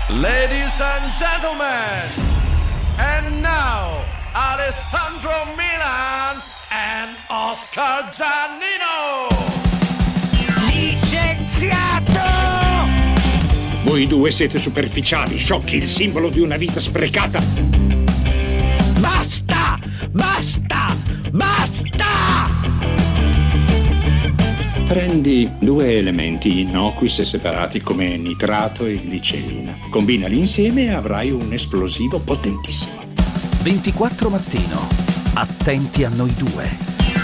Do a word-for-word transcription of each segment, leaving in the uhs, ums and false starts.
Ladies and gentlemen, and now Alessandro Milan and Oscar Giannino. Licenziato! Voi due siete superficiali, sciocchi, il simbolo di una vita sprecata. Basta! Basta! Basta! Prendi due elementi innocui se separati come nitrato e glicerina. Combinali insieme e avrai un esplosivo potentissimo. ventiquattro mattino. Attenti a noi due.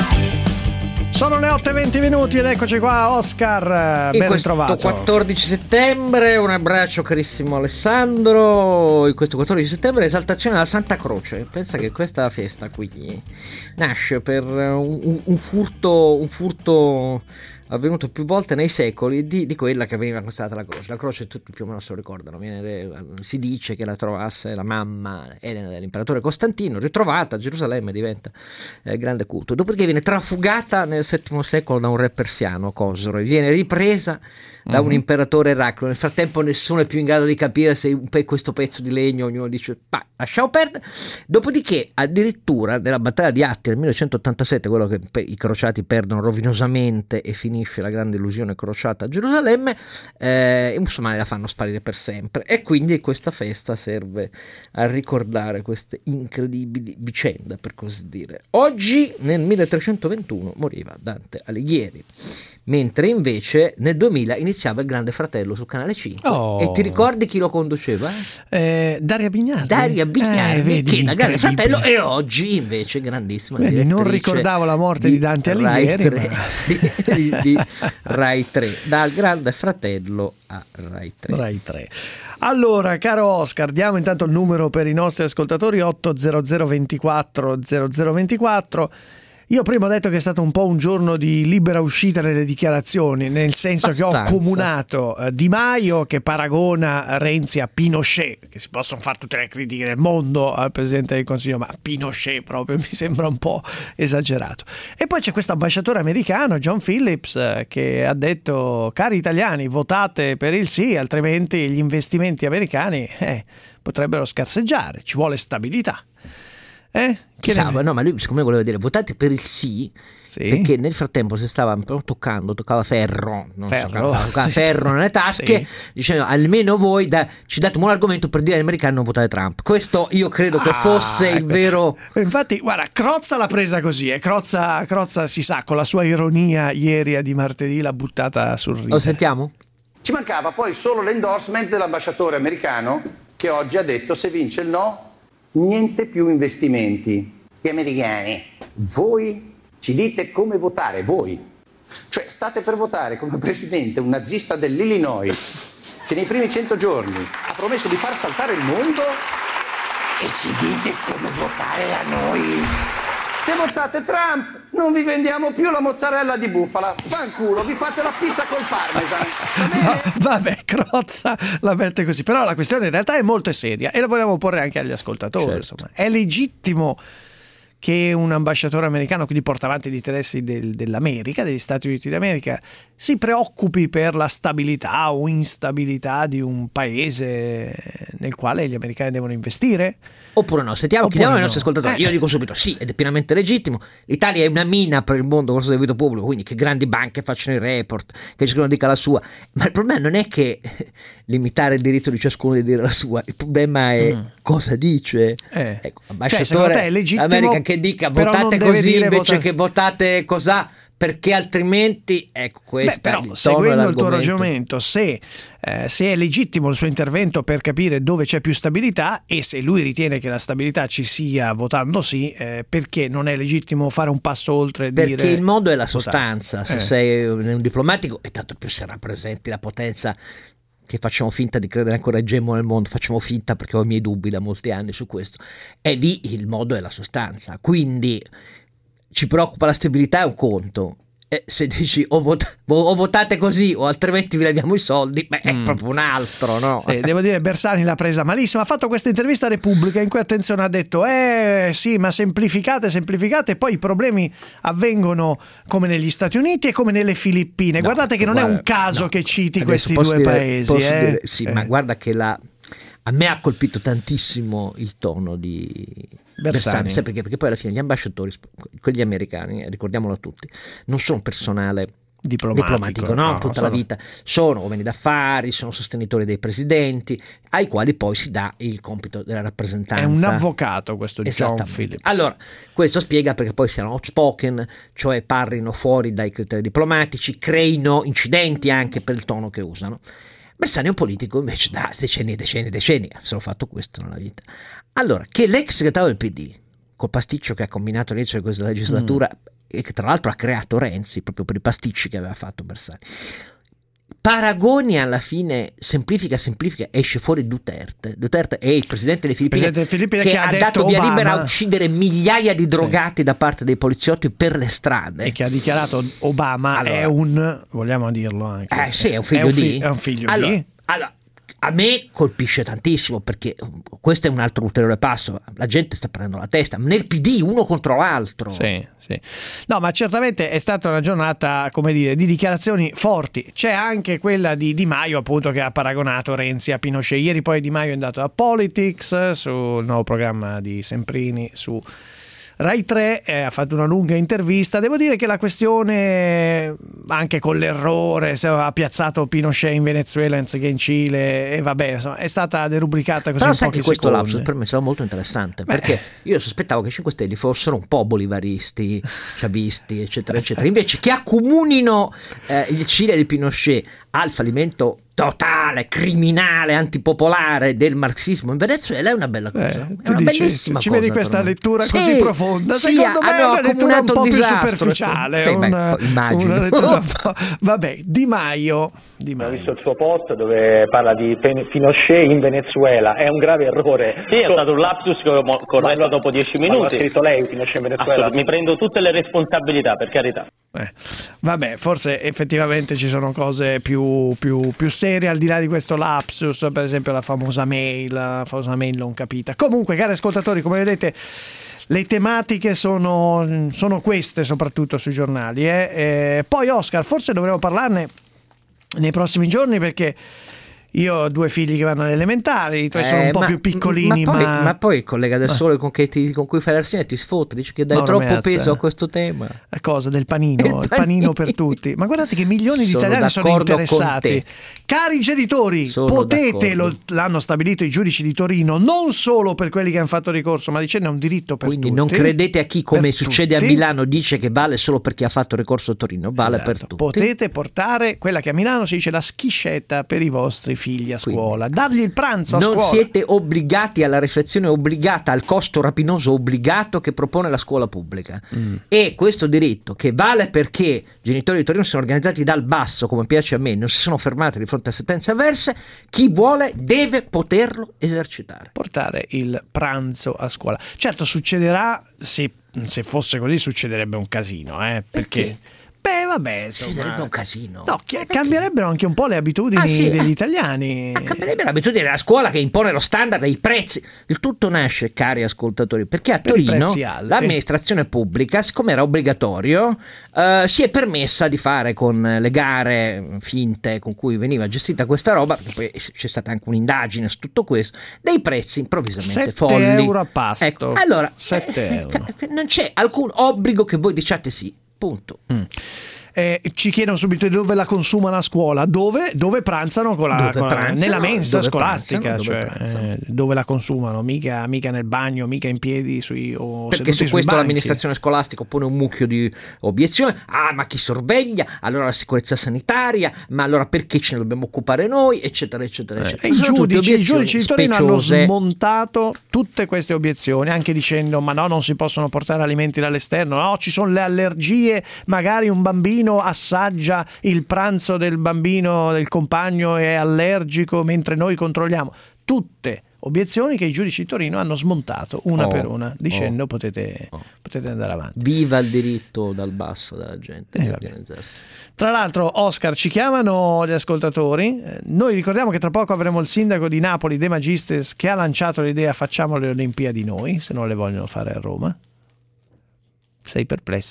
Sono le otto e venti minuti ed eccoci qua, Oscar, in ben questo ritrovato. quattordici settembre, un abbraccio carissimo Alessandro. In questo quattordici settembre esaltazione della Santa Croce. Pensa che questa festa qui nasce per un, un furto un furto avvenuto più volte nei secoli di, di quella che veniva considerata la croce. La croce tutti più o meno se lo ricordano, viene, si dice che la trovasse la mamma Elena dell'imperatore Costantino, ritrovata a Gerusalemme, diventa eh, grande culto, dopodiché viene trafugata nel settimo secolo da un re persiano, Cosro, e viene ripresa da un imperatore Eraclio. Nel frattempo nessuno è più in grado di capire se un pe- questo pezzo di legno, ognuno dice ma lasciamo perdere. Dopodiché addirittura nella battaglia di Atti nel millecentoottantasette, quello che pe- i crociati perdono rovinosamente e finisce la grande illusione crociata a Gerusalemme, eh, i musulmani la fanno sparire per sempre, e quindi questa festa serve a ricordare queste incredibili vicende, per così dire. Oggi nel milletrecentoventuno moriva Dante Alighieri, mentre invece nel duemila iniziava Il Grande Fratello su Canale cinque. Oh. E ti ricordi chi lo conduceva? Eh, Daria Bignardi. Daria Bignardi, eh, vedi, che era Grande Fratello, e oggi invece grandissima vedi, non ricordavo la morte di, di Dante Alighieri, Rai tre, ma... di, di, di Rai tre, dal Grande Fratello a Rai tre. Rai tre. Allora, caro Oscar, diamo intanto il numero per i nostri ascoltatori: otto zero zero ventiquattro zero zero ventiquattro. Io prima ho detto che è stato un po' un giorno di libera uscita nelle dichiarazioni, nel senso Abbastanza. che ho comunato eh, Di Maio che paragona Renzi a Pinochet, che si possono fare tutte le critiche del mondo al Presidente del Consiglio, ma Pinochet proprio mi sembra un po' esagerato. E poi c'è questo ambasciatore americano, John Phillips, eh, che ha detto: cari italiani, votate per il sì, altrimenti gli investimenti americani eh, potrebbero scarseggiare, ci vuole stabilità. Eh? Che Sa, no, ma lui secondo me voleva dire votate per il sì, sì, perché nel frattempo si stava toccando, toccava ferro, non ferro, toccava, toccava ferro nelle tasche, sì, dicendo almeno voi da, ci date un buon argomento per dire agli americani non votate Trump. Questo io credo che fosse ah, il vero. Infatti guarda, Crozza l'ha presa così, eh. Crozza, Crozza si sa, con la sua ironia ieri di martedì l'ha buttata sul ridere. Lo sentiamo? Ci mancava poi solo l'endorsement dell'ambasciatore americano, che oggi ha detto: se vince il no, niente più investimenti. Gli americani, voi ci dite come votare, voi. Cioè state per votare come presidente un nazista dell'Illinois che nei primi cento giorni ha promesso di far saltare il mondo, e ci dite come votare a noi. Se votate Trump non vi vendiamo più la mozzarella di bufala, fanculo, vi fate la pizza col parmesan, va bene? Va, vabbè, Crozza la mette così, però la questione in realtà è molto seria e la vogliamo porre anche agli ascoltatori. Certo. Insomma, è legittimo che un ambasciatore americano, quindi porta avanti gli interessi del, dell'America, degli Stati Uniti d'America, si preoccupi per la stabilità o instabilità di un paese nel quale gli americani devono investire? Oppure no? Sentiamo, chiediamo ai nostri ascoltatori. Eh. Io dico subito sì, ed è pienamente legittimo. L'Italia è una mina per il mondo corso del debito pubblico, quindi che grandi banche facciano i report, che ciascuno dica la sua. Ma il problema non è che limitare il diritto di ciascuno di dire la sua, il problema è mm. cosa dice. Eh. Ecco, cioè, secondo te è legittimo America che dica votate così invece vota... che votate cos'ha, perché altrimenti ecco questo. Beh, però seguendo il tuo ragionamento, se, eh, se è legittimo il suo intervento per capire dove c'è più stabilità, e se lui ritiene che la stabilità ci sia votando sì, eh, perché non è legittimo fare un passo oltre e dire perché il modo è la sostanza. Votare. Se eh. sei un diplomatico, e tanto più se rappresenti la potenza che facciamo finta di credere ancora egemone nel mondo, facciamo finta perché ho i miei dubbi da molti anni su questo, è lì il modo è la sostanza. Quindi ci preoccupa la stabilità, è un conto, e se dici o, vot- o votate così o altrimenti vi leviamo i soldi, beh, è mm. proprio un altro, no? Sì, devo dire, Bersani l'ha presa malissimo. Ha fatto questa intervista a Repubblica in cui, attenzione, ha detto eh sì, ma semplificate, semplificate, e poi i problemi avvengono come negli Stati Uniti e come nelle Filippine. No, guardate che non guarda, è un caso no, che citi questi due dire, paesi. Eh? Dire, sì, eh. ma guarda che la A me ha colpito tantissimo il tono di Bersani, Bersani perché? perché poi alla fine gli ambasciatori, quelli americani, eh, ricordiamolo a tutti, non sono personale diplomatico, diplomatico no? no? tutta sono... la vita, sono uomini d'affari, sono sostenitori dei presidenti, ai quali poi si dà il compito della rappresentanza. È un avvocato questo John Phillips. Allora, questo spiega perché poi siano outspoken, cioè parlino fuori dai criteri diplomatici, creino incidenti anche per il tono che usano. Bersani è un politico invece da decenni e decenni e decenni, ha solo fatto questo nella vita. Allora, che l'ex segretario del P D, col pasticcio che ha combinato all'inizio di questa legislatura, mm. e che tra l'altro ha creato Renzi proprio per i pasticci che aveva fatto Bersani, paragoni alla fine, semplifica semplifica, esce fuori Duterte. Duterte è il presidente delle Filippine, presidente Filippine che, che ha, ha dato Obama. via libera a uccidere migliaia di drogati sì. da parte dei poliziotti per le strade, e che ha dichiarato Obama allora, è un, vogliamo dirlo anche, eh sì, è un figlio è un di fi- è un figlio allora, di allora a me colpisce tantissimo, perché questo è un altro ulteriore passo, la gente sta prendendo la testa nel P D uno contro l'altro. Sì, sì. No, ma certamente è stata una giornata, come dire, di dichiarazioni forti. C'è anche quella di Di Maio, appunto, che ha paragonato Renzi a Pinochet. Ieri poi Di Maio è andato a Politics, sul nuovo programma di Semprini su Rai tre, eh, ha fatto una lunga intervista. Devo dire che la questione, anche con l'errore, se ha piazzato Pinochet in Venezuela anziché in Cile, e vabbè, insomma, è stata derubricata così. Però in sai pochi che questo secondi. lapsus per me è stato molto interessante, Beh. perché io sospettavo che i cinque Stelle fossero un po' bolivaristi, chavisti, eccetera, eccetera. Invece che accomunino eh, il Cile di Pinochet al fallimento totale, criminale, antipopolare del marxismo in Venezuela è una bella cosa, Eh, è una dici, bellissima ci cosa. vedi questa lettura sì, così profonda? Sì, secondo me è una lettura un po' più disastro. superficiale. Beh, una, beh, immagino. Una lettura un po'... Vabbè, Di Maio, Di Maio. Ho visto il suo post dove parla di Pinochet in Venezuela, è un grave errore. Sì, è stato un lapsus corretto ma, dopo dieci minuti. Ma l'ha scritto lei, Pinochet in Venezuela? Mi prendo tutte le responsabilità, per carità. Eh, vabbè, forse effettivamente ci sono cose più, più, più serie al di là di questo lapsus, per esempio la famosa mail, la famosa mail non capita. Comunque, cari ascoltatori, come vedete, le tematiche sono, sono queste, soprattutto sui giornali. Eh. Eh, poi, Oscar, forse dovremo parlarne nei prossimi giorni, perché io ho due figli che vanno alle elementari, i tuoi eh, sono un po' ma, più piccolini. Ma poi, ma... ma poi il collega del Sole con, che ti, con cui fai l'arsene ti sfotte, dice che dai no, troppo mezza. peso a questo tema. La cosa del panino, il, il panino. panino per tutti. Ma guardate che milioni di sono italiani sono interessati. Cari genitori, sono potete, lo, l'hanno stabilito i giudici di Torino, non solo per quelli che hanno fatto ricorso, ma dicendo è un diritto per Quindi tutti. Quindi non credete a chi, come succede tutti. a Milano, dice che vale solo per chi ha fatto ricorso a Torino, vale esatto. per tutti. Potete portare quella che a Milano si dice la schiscetta per i vostri figli a Quindi. scuola. Dargli il pranzo a non scuola. siete obbligati alla riflessione obbligata, al costo rapinoso obbligato che propone la scuola pubblica. Mm. E questo diritto, che vale perché i genitori di Torino sono organizzati dal basso, come piace a me, non si sono fermati di fronte a sentenze avverse, chi vuole deve poterlo esercitare. Portare il pranzo a scuola. Certo, succederà, se, se fosse così succederebbe un casino, eh, perché... perché? Beh, vabbè, insomma, sarebbe un casino. No, chi- cambierebbero anche un po' le abitudini ah, sì, degli eh, italiani. Ah, cambierebbe l'abitudine della scuola che impone lo standard dei prezzi. Il tutto nasce, cari ascoltatori, perché a per Torino l'amministrazione pubblica, siccome era obbligatorio, eh, si è permessa di fare con le gare finte con cui veniva gestita questa roba, perché poi c'è stata anche un'indagine su tutto questo, dei prezzi improvvisamente folli. sette euro a pasto. Ecco, allora, sette eh, euro. Non c'è alcun obbligo che voi diciate sì. Punto. Mm. Eh, ci chiedono subito dove la consumano a scuola, dove, dove pranzano con la, dove con pranzano, la nella mensa dove scolastica, pranzano, cioè, dove, pranzano. Eh, dove la consumano, mica, mica nel bagno, mica in piedi sui, o perché su questo banchi. L'amministrazione scolastica pone un mucchio di obiezioni. Ah, ma chi sorveglia? Allora la sicurezza sanitaria, ma allora perché ce ne dobbiamo occupare noi, eccetera eccetera, eccetera. Eh, i, giudici, i giudici di Torino speciose. hanno smontato tutte queste obiezioni, anche dicendo ma no, non si possono portare alimenti dall'esterno, no, ci sono le allergie, magari un bambino assaggia il pranzo del bambino, del compagno, è allergico mentre noi controlliamo. Tutte obiezioni che i giudici di Torino hanno smontato una oh, per una, dicendo oh, potete, oh. potete andare avanti. Viva il diritto dal basso della gente eh, di organizzarsi. Tra l'altro, Oscar, ci chiamano gli ascoltatori. Noi ricordiamo che tra poco avremo il sindaco di Napoli, De Magistris, che ha lanciato l'idea facciamo le Olimpiadi noi, se non le vogliono fare a Roma. Sei perplesso?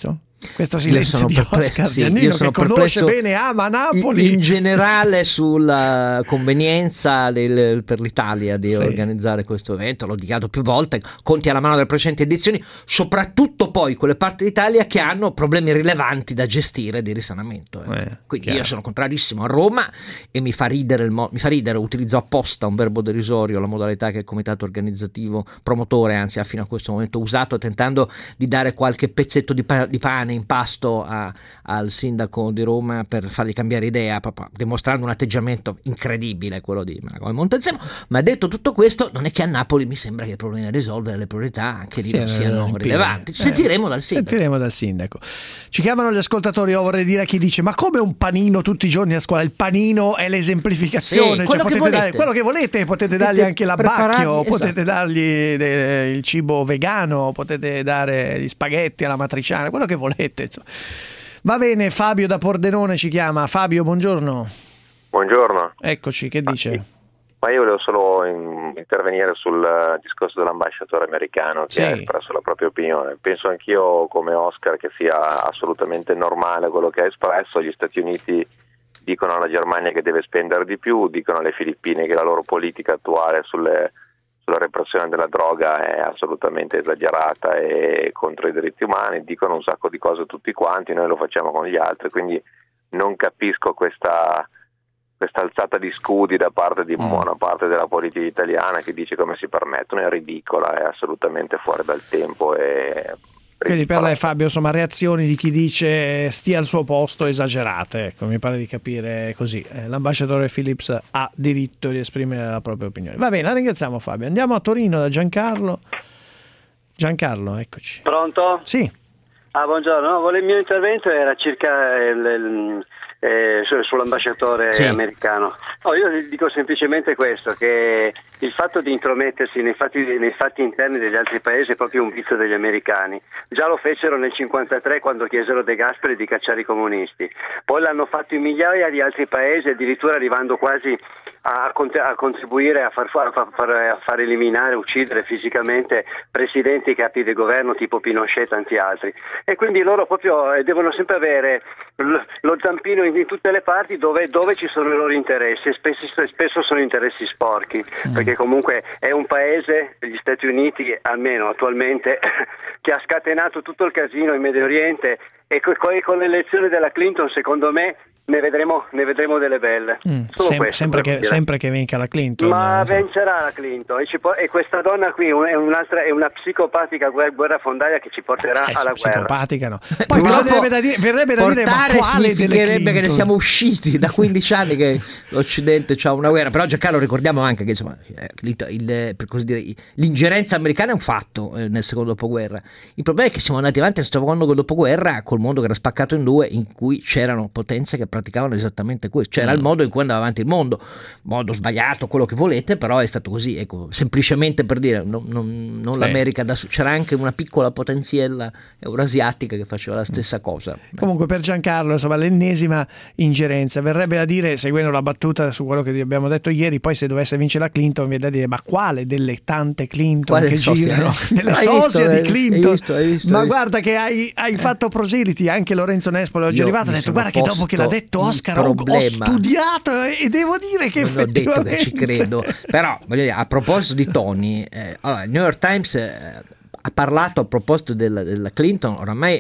Questo silenzio di Oscar sì, Giannino, che conosce bene, ama Napoli. In, in generale sulla convenienza del, per l'Italia di sì. organizzare questo evento, l'ho dichiarato più volte, conti alla mano delle precedenti edizioni, soprattutto poi quelle parti d'Italia che hanno problemi rilevanti da gestire di risanamento. Eh. Eh, Quindi chiaro. Io sono contrarissimo a Roma e mi fa ridere, il mo- mi fa ridere, utilizzo apposta un verbo derisorio, la modalità che il comitato organizzativo promotore, anzi ha fino a questo momento usato, tentando di dare qualche pezzetto di, pa- di pane in pasto a, al sindaco di Roma per fargli cambiare idea, proprio dimostrando un atteggiamento incredibile quello di Marco Montezemolo. Ma detto tutto questo, non è che a Napoli mi sembra che i problemi da risolvere, le priorità anche lì sì, non siano rilevanti. Ci sentiremo eh, dal sindaco. Sentiremo dal sindaco. Ci chiamano gli ascoltatori. Io vorrei dire a chi dice: ma come un panino tutti i giorni a scuola? Il panino è l'esemplificazione, sì, cioè potete dare quello che volete, potete dargli anche l'abbacchio, potete esatto. dargli de- il cibo vegano, potete dare gli spaghetti alla matriciana, quello che volete, insomma. Va bene, Fabio da Pordenone ci chiama. Fabio, buongiorno. Buongiorno. Eccoci, che dice? Ma io volevo solo in, intervenire sul discorso dell'ambasciatore americano che sì. ha espresso la propria opinione. Penso anch'io, come Oscar, che sia assolutamente normale quello che ha espresso. Gli Stati Uniti dicono alla Germania che deve spendere di più, dicono alle Filippine che la loro politica attuale sulle, sulla repressione della droga è assolutamente esagerata e contro i diritti umani, dicono un sacco di cose tutti quanti, noi lo facciamo con gli altri, quindi non capisco questa... questa alzata di scudi da parte di buona parte della politica italiana che dice come si permettono, è ridicola, è assolutamente fuori dal tempo. E quindi per lei, Fabio, insomma, reazioni di chi dice stia al suo posto esagerate, ecco, mi pare di capire così. Eh, l'ambasciatore Phillips ha diritto di esprimere la propria opinione. Va bene, la ringraziamo, Fabio. Andiamo a Torino da Giancarlo. Giancarlo, eccoci. Pronto? Sì. Ah, buongiorno. No, il mio intervento era circa il, il Eh, sull'ambasciatore sì. americano. No, io dico semplicemente questo, che il fatto di intromettersi nei fatti, nei fatti interni degli altri paesi è proprio un vizio degli americani. Già lo fecero nel cinquantatré quando chiesero De Gasperi di cacciare i comunisti, poi l'hanno fatto in migliaia di altri paesi, addirittura arrivando quasi a, a contribuire a far, a, far, a far eliminare, uccidere fisicamente presidenti e capi di governo tipo Pinochet e tanti altri. E quindi loro proprio devono sempre avere lo zampino in, in tutte le parti dove, dove ci sono i loro interessi, e spesso, spesso sono interessi sporchi, mm. perché comunque è un paese, gli Stati Uniti almeno attualmente, che ha scatenato tutto il casino in Medio Oriente, e co- con l'elezione della Clinton secondo me ne vedremo, ne vedremo delle belle. Mm, sem- sempre, che, sempre che vinca la Clinton. Ma so. vincerà la Clinton e, ci po- e questa donna qui è un'altra, è una psicopatica guerrafondaria che ci porterà eh, alla psicopatica guerra. No. Poi verrebbe da dire, verrebbe da dire ma quale delle Clinton? Che ne siamo usciti da quindici anni che l'Occidente c'ha una guerra. Però Giancarlo ricordiamo anche che insomma il, il, per così dire, l'ingerenza americana è un fatto eh, nel secondo dopoguerra. Il problema è che siamo andati avanti nel secondo dopoguerra col mondo che era spaccato in due, in cui c'erano potenze che praticavano esattamente questo, cioè era mm. il modo in cui andava avanti il mondo, modo sbagliato, quello che volete, però è stato così, ecco, semplicemente per dire, non, non, non sì. l'America da su, c'era anche una piccola potenziella eurasiatica che faceva la stessa cosa. Comunque per Giancarlo, insomma, l'ennesima ingerenza, verrebbe da dire, seguendo la battuta su quello che abbiamo detto ieri, poi se dovesse vincere la Clinton, viene da dire, ma quale delle tante Clinton quale che girano, delle sosia di Clinton, hai visto, hai visto, ma hai guarda visto. Che hai, hai fatto proseliti, anche Lorenzo Nespolo oggi è arrivato, ha detto guarda che dopo che l'ha detto Oscar ho, ho studiato e devo dire che non effettivamente ho detto che ci credo, però voglio dire, a proposito di toni, eh, allora, il New York Times eh, ha parlato a proposito della, della Clinton, oramai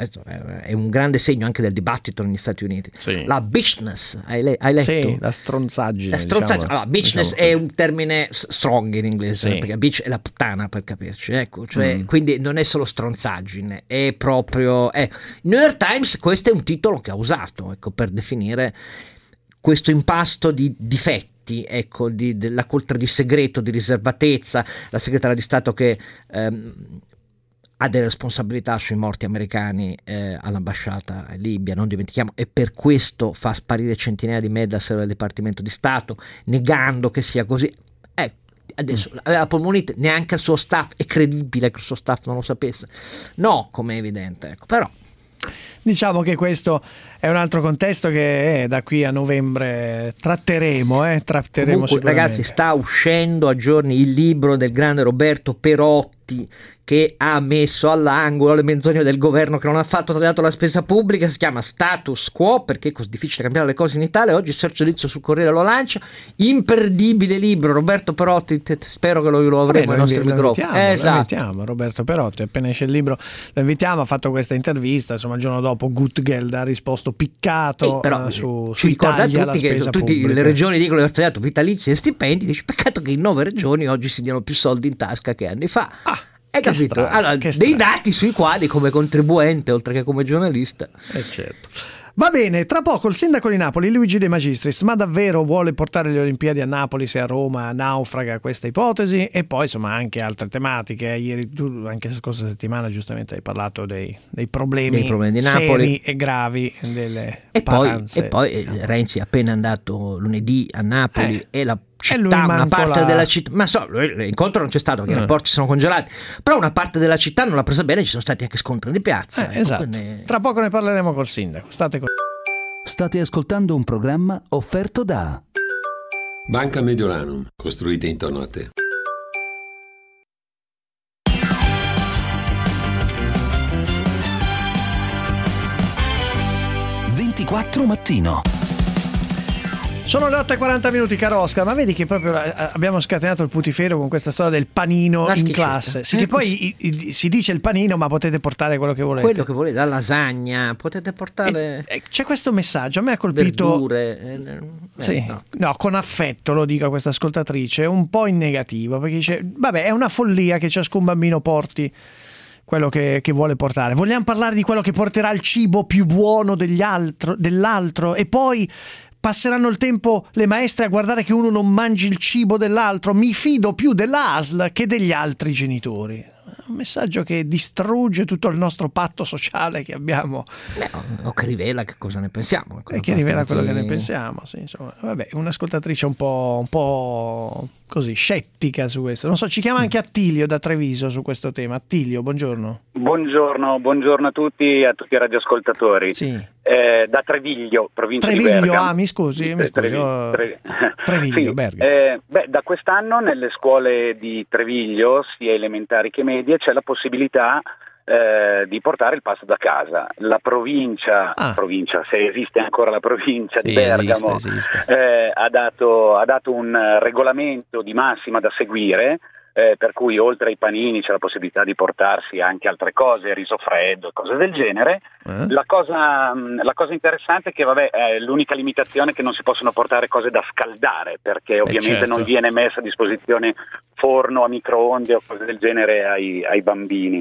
è un grande segno anche del dibattito negli Stati Uniti. Sì. La bitchness, hai, le, hai letto? Sì, la stronzaggine. La stronzaggine. Diciamo, allora, bitchness diciamo. È un termine strong in inglese, sì. Perché bitch è la puttana, per capirci, ecco, cioè, mm. quindi non è solo stronzaggine, è proprio... Eh. New York Times, questo è un titolo che ha usato, ecco, per definire questo impasto di difetti, ecco, di, della cultura di segreto, di riservatezza, la segretaria di Stato che... Ehm, ha delle responsabilità sui morti americani eh, all'ambasciata in Libia, non dimentichiamo, e per questo fa sparire centinaia di mail dal server del Dipartimento di Stato, negando che sia così. Eh, adesso aveva polmonite, neanche il suo staff, è credibile che il suo staff non lo sapesse? No, come è evidente, ecco, però... diciamo che questo è un altro contesto che eh, da qui a novembre tratteremo, eh, tratteremo Comunque, ragazzi, sta uscendo a giorni il libro del grande Roberto Perotti, che ha messo all'angolo le menzogne del governo che non ha fatto tagliato la spesa pubblica. Si chiama Status Quo, perché è così difficile cambiare le cose in Italia. Oggi Sergio Lizzo sul Corriere lo lancia, imperdibile libro. Roberto Perotti, te, spero che lo, lo avremo ai nostri microfoni. Eh, esatto. Lo invitiamo, Roberto Perotti, appena esce il libro lo invitiamo. Ha fatto questa intervista, insomma il giorno dopo Gutgeld ha risposto piccato, eh, però, uh, su, ci ricorda a tutti che tutte le regioni dicono di aver tagliato vitalizi e stipendi. Dice, peccato che in nove regioni oggi si diano più soldi in tasca che anni fa. Ah, hai capito? Strano, allora, dei strano. dati sui quali come contribuente oltre che come giornalista. Eh certo. Va bene, tra poco il sindaco di Napoli, Luigi De Magistris, ma davvero vuole portare le Olimpiadi a Napoli se a Roma naufraga questa ipotesi? E poi insomma anche altre tematiche. Ieri tu anche la scorsa settimana giustamente hai parlato dei, dei problemi, dei problemi di seri Napoli e gravi delle e poi, paranze. e poi eh, Renzi è appena andato lunedì a Napoli eh. e la E lui città, una parte la... della città, ma so, l'incontro non c'è stato perché eh. i rapporti sono congelati, però una parte della città non l'ha presa bene, ci sono stati anche scontri di piazza. Eh, ecco, esatto. quindi... Tra poco ne parleremo col sindaco. State con... State ascoltando un programma offerto da Banca Mediolanum, costruite intorno a te. ventiquattro mattino. Sono le otto e quaranta minuti, caro Oscar, ma vedi che proprio abbiamo scatenato il putifero con questa storia del panino La in schifetta. classe. Sì, Eh, che poi i, i, si dice il panino, ma potete portare quello che volete. quello che volete, la lasagna, potete portare e, e c'è questo messaggio, a me ha colpito verdure, eh, eh, sì, no. no, con affetto lo dico a questa ascoltatrice, un po' in negativo, perché dice, vabbè, è una follia che ciascun bambino porti quello che, che vuole portare. Vogliamo parlare di quello che porterà il cibo più buono degli altro, dell'altro e poi passeranno il tempo le maestre a guardare che uno non mangi il cibo dell'altro. Mi fido più dell'A S L che degli altri genitori. Un messaggio che distrugge tutto il nostro patto sociale che abbiamo. Beh, o che rivela che cosa ne pensiamo. E che rivela quello che ne pensiamo. Sì, insomma. Vabbè, un'ascoltatrice un po', un po' così scettica su questo. Non so, ci chiama anche Attilio da Treviso su questo tema. Attilio, buongiorno. Buongiorno, buongiorno a tutti, a tutti i radioascoltatori. Sì. Eh, da Treviglio, provincia Treviglio, di Bergamo. ah, mi scusi, mi scusi. Treviglio, Treviglio. Treviglio sì, Bergamo. Eh, beh, da quest'anno nelle scuole di Treviglio, sia elementari che medie, c'è la possibilità eh, di portare il pasto da casa. La provincia, ah. provincia, se esiste ancora la provincia sì, di Bergamo, esiste, esiste. Eh, ha, dato, ha dato un regolamento di massima da seguire. Eh, per cui oltre ai panini c'è la possibilità di portarsi anche altre cose, riso freddo, cose del genere. Eh? La cosa, la cosa interessante è che vabbè, è l'unica limitazione è che non si possono portare cose da scaldare, perché ovviamente eh certo. non viene messa a disposizione forno a microonde o cose del genere ai, ai bambini.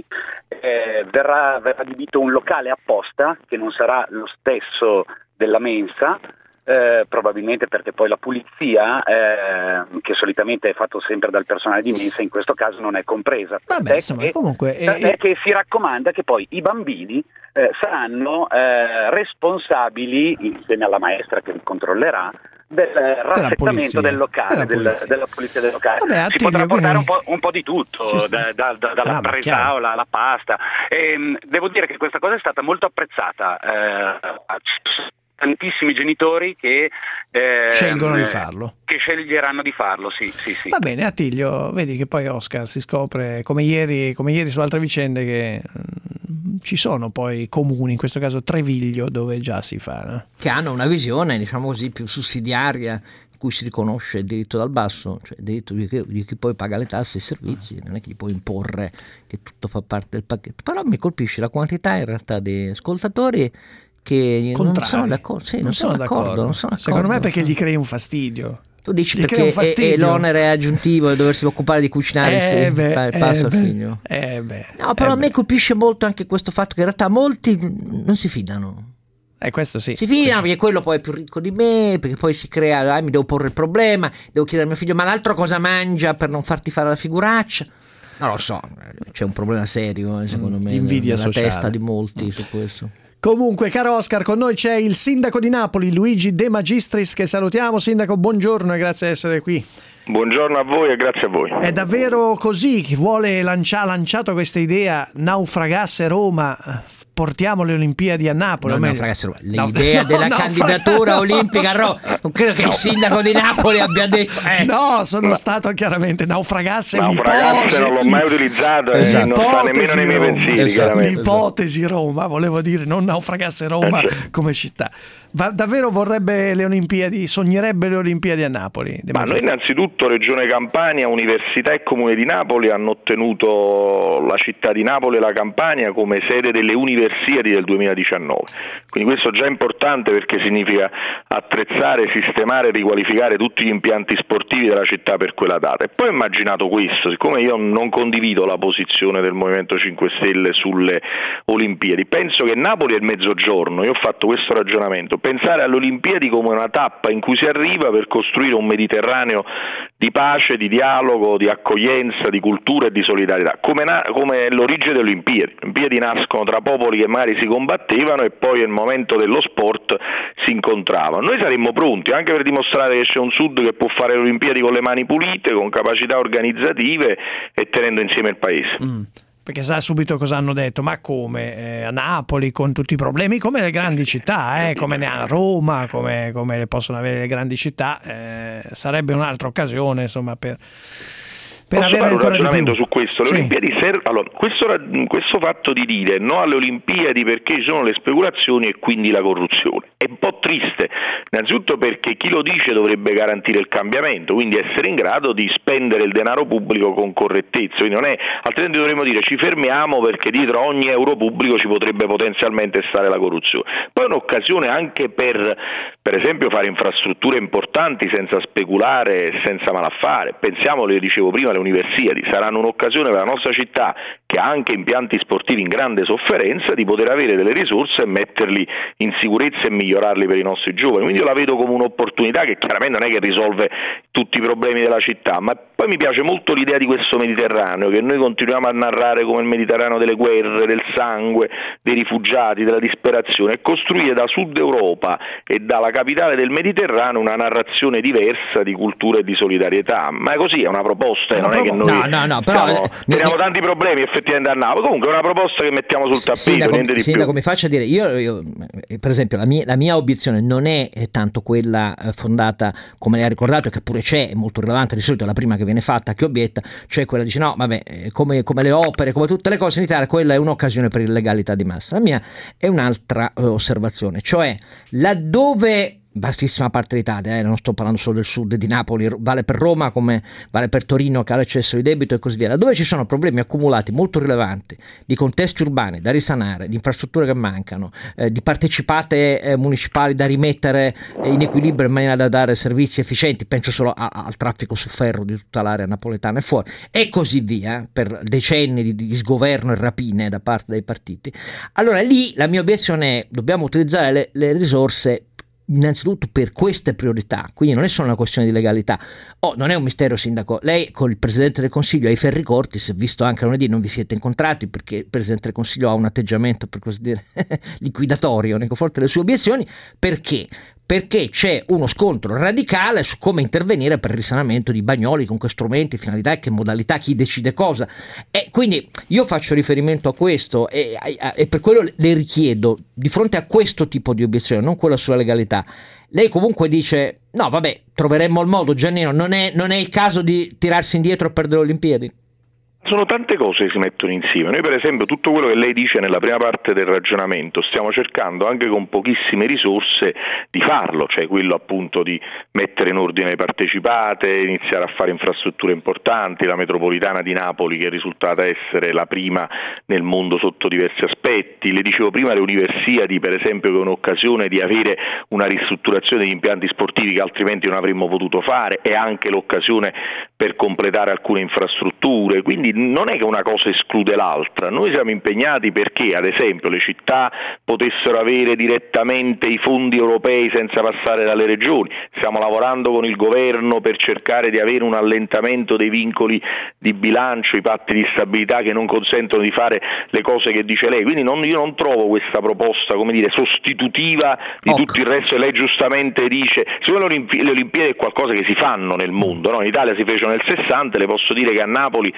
Eh, verrà, verrà adibito un locale apposta che non sarà lo stesso della mensa. Eh, probabilmente perché poi la pulizia eh, che solitamente è fatto sempre dal personale di mensa in questo caso non è compresa. Vabbè, insomma, che, comunque è che si raccomanda che poi i bambini eh, saranno eh, responsabili insieme alla maestra che li controllerà del raffettamento del locale, della pulizia del, della pulizia del locale. Vabbè, si potrà portare un po', un po' di tutto, sì, sì. Da, da, da, dalla presa alla, alla pasta. E, devo dire che questa cosa è stata molto apprezzata. Eh, tantissimi genitori che eh, scelgono di farlo, che sceglieranno di farlo, sì, sì, sì. Va bene, Attilio, vedi che poi Oscar si scopre come ieri, come ieri su altre vicende che mh, ci sono poi comuni, in questo caso Treviglio, dove già si fa, no? Che hanno una visione, diciamo così, più sussidiaria, in cui si riconosce il diritto dal basso, cioè il diritto di chi, di chi poi paga le tasse e i servizi, non è che gli puoi imporre che tutto fa parte del pacchetto. Però mi colpisce la quantità in realtà di ascoltatori che non sono d'accordo, sì, non, non sono, sono d'accordo, d'accordo. Non sono d'accordo. Secondo me perché gli crei un fastidio. Tu dici gli perché è, è l'onere aggiuntivo di doversi occupare di cucinare eh il, beh, il pasto eh al figlio. Eh beh, no, però eh a me beh. colpisce molto anche questo fatto che in realtà molti non si fidano. Eh, questo sì. Si fidano perché quello poi è più ricco di me, perché poi si crea, ah, mi devo porre il problema, devo chiedere a mio figlio, ma l'altro cosa mangia per non farti fare la figuraccia? Non lo so, c'è un problema serio eh, secondo me invidia nella sociale. testa di molti mm. su questo. Comunque, caro Oscar, con noi c'è il sindaco di Napoli, Luigi De Magistris, che salutiamo. Sindaco, buongiorno e grazie di essere qui. Buongiorno a voi e grazie a voi. È davvero così? Chi vuole lanciare, ha lanciato questa idea, naufragasse Roma, portiamo le Olimpiadi a Napoli. No, o no, meglio, ragazzi, no, l'idea no, della no, candidatura no, olimpica a Roma, non credo che no. il sindaco di Napoli abbia detto eh. no, sono stato chiaramente naufragasse naufragasse non l'ho mai utilizzato e non sta nemmeno nei miei pensieri, esatto. L'ipotesi Roma, volevo dire, non naufragasse Roma eh, certo. come città. Va, davvero vorrebbe le Olimpiadi, sognerebbe le Olimpiadi a Napoli? Ma noi innanzitutto Regione Campania, Università e Comune di Napoli hanno ottenuto la città di Napoli e la Campania come sede delle Universiadi del duemiladiciannove, quindi questo è già importante perché significa attrezzare, sistemare e riqualificare tutti gli impianti sportivi della città per quella data. E poi ho immaginato questo, siccome io non condivido la posizione del Movimento cinque Stelle sulle Olimpiadi, penso che Napoli è il mezzogiorno, io ho fatto questo ragionamento, pensare alle Olimpiadi come una tappa in cui si arriva per costruire un Mediterraneo di pace, di dialogo, di accoglienza, di cultura e di solidarietà, come, na- come l'origine delle Olimpiadi. Le Olimpiadi nascono tra popoli che magari si combattevano e poi nel momento dello sport si incontravano. Noi saremmo pronti anche per dimostrare che c'è un Sud che può fare le Olimpiadi con le mani pulite, con capacità organizzative e tenendo insieme il paese. Mm. Perché sa subito cosa hanno detto, ma come eh, a Napoli con tutti i problemi, come le grandi città, eh, come a Roma, come, come le possono avere le grandi città, eh, sarebbe un'altra occasione insomma per... Per Posso avere fare un ragionamento su questo? Le sì. Olimpiadi servono. Allora, questo, questo fatto di dire no alle Olimpiadi perché ci sono le speculazioni e quindi la corruzione è un po' triste, innanzitutto perché chi lo dice dovrebbe garantire il cambiamento, quindi essere in grado di spendere il denaro pubblico con correttezza, quindi non è, altrimenti dovremmo dire ci fermiamo perché dietro a ogni euro pubblico ci potrebbe potenzialmente stare la corruzione. Poi è un'occasione anche per, per esempio, fare infrastrutture importanti senza speculare e senza malaffare. Pensiamo, le dicevo prima, le Universiadi saranno un'occasione per la nostra città, che ha anche impianti sportivi in grande sofferenza, di poter avere delle risorse e metterli in sicurezza e migliorarli per i nostri giovani. Quindi io la vedo come un'opportunità che chiaramente non è che risolve tutti i problemi della città, ma poi mi piace molto l'idea di questo Mediterraneo che noi continuiamo a narrare come il Mediterraneo delle guerre, del sangue, dei rifugiati, della disperazione, e costruire da Sud Europa e dalla capitale del Mediterraneo una narrazione diversa di cultura e di solidarietà. Ma è così, è una proposta, eh, non è che noi no, no, no, però, stiamo, eh, teniamo mi, tanti problemi effettivamente a Napoli. Comunque è una proposta che mettiamo sul tappeto, sindaco, niente di sindaco, più. mi faccia dire, io, io per esempio la mia, la mia obiezione non è tanto quella fondata, come lei ha ricordato, che pure c'è, è molto rilevante, di solito è la prima che viene fatta, che obietta, cioè quella dice no, vabbè, come, come le opere, come tutte le cose in Italia, quella è un'occasione per illegalità di massa. La mia è un'altra uh, osservazione, cioè laddove vastissima parte d'Italia, eh, non sto parlando solo del sud di Napoli, vale per Roma come vale per Torino che ha l'eccesso di debito e così via, dove ci sono problemi accumulati molto rilevanti di contesti urbani da risanare, di infrastrutture che mancano, eh, di partecipate eh, municipali da rimettere eh, in equilibrio in maniera da dare servizi efficienti, penso solo a, a, al traffico su ferro di tutta l'area napoletana e fuori e così via, eh, per decenni di, di sgoverno e rapine da parte dei partiti. Allora lì la mia obiezione è dobbiamo utilizzare le, le risorse innanzitutto per queste priorità, quindi non è solo una questione di legalità. Oh, non è un mistero, sindaco, lei con il Presidente del Consiglio ai ferri corti, si è visto anche lunedì, non vi siete incontrati perché il Presidente del Consiglio ha un atteggiamento per così dire liquidatorio nei confronti delle sue obiezioni. Perché? Perché c'è uno scontro radicale su come intervenire per il risanamento di Bagnoli, con che strumenti, finalità e che modalità, chi decide cosa. E quindi io faccio riferimento a questo e, e per quello le richiedo, di fronte a questo tipo di obiezione, non quella sulla legalità, lei comunque dice no vabbè, troveremmo il modo, Giannino, non è, non è il caso di tirarsi indietro e perdere le Olimpiadi? Sono tante cose che si mettono insieme. Noi per esempio tutto quello che lei dice nella prima parte del ragionamento stiamo cercando anche con pochissime risorse di farlo, cioè quello appunto di mettere in ordine le partecipate, iniziare a fare infrastrutture importanti, la metropolitana di Napoli che è risultata essere la prima nel mondo sotto diversi aspetti. Le dicevo prima le Universiadi per esempio che è un'occasione di avere una ristrutturazione degli impianti sportivi che altrimenti non avremmo potuto fare, e anche l'occasione per completare alcune infrastrutture, quindi non è che una cosa esclude l'altra. Noi siamo impegnati perché ad esempio le città potessero avere direttamente i fondi europei senza passare dalle regioni, stiamo lavorando con il governo per cercare di avere un allentamento dei vincoli di bilancio, i patti di stabilità che non consentono di fare le cose che dice lei, quindi non, io non trovo questa proposta come dire sostitutiva di okay. tutto il resto, e lei giustamente dice secondo le Olimpi- le Olimpiadi è qualcosa che si fanno nel mondo, no? In Italia si fecero nel sessanta, le posso dire che a Napoli ancora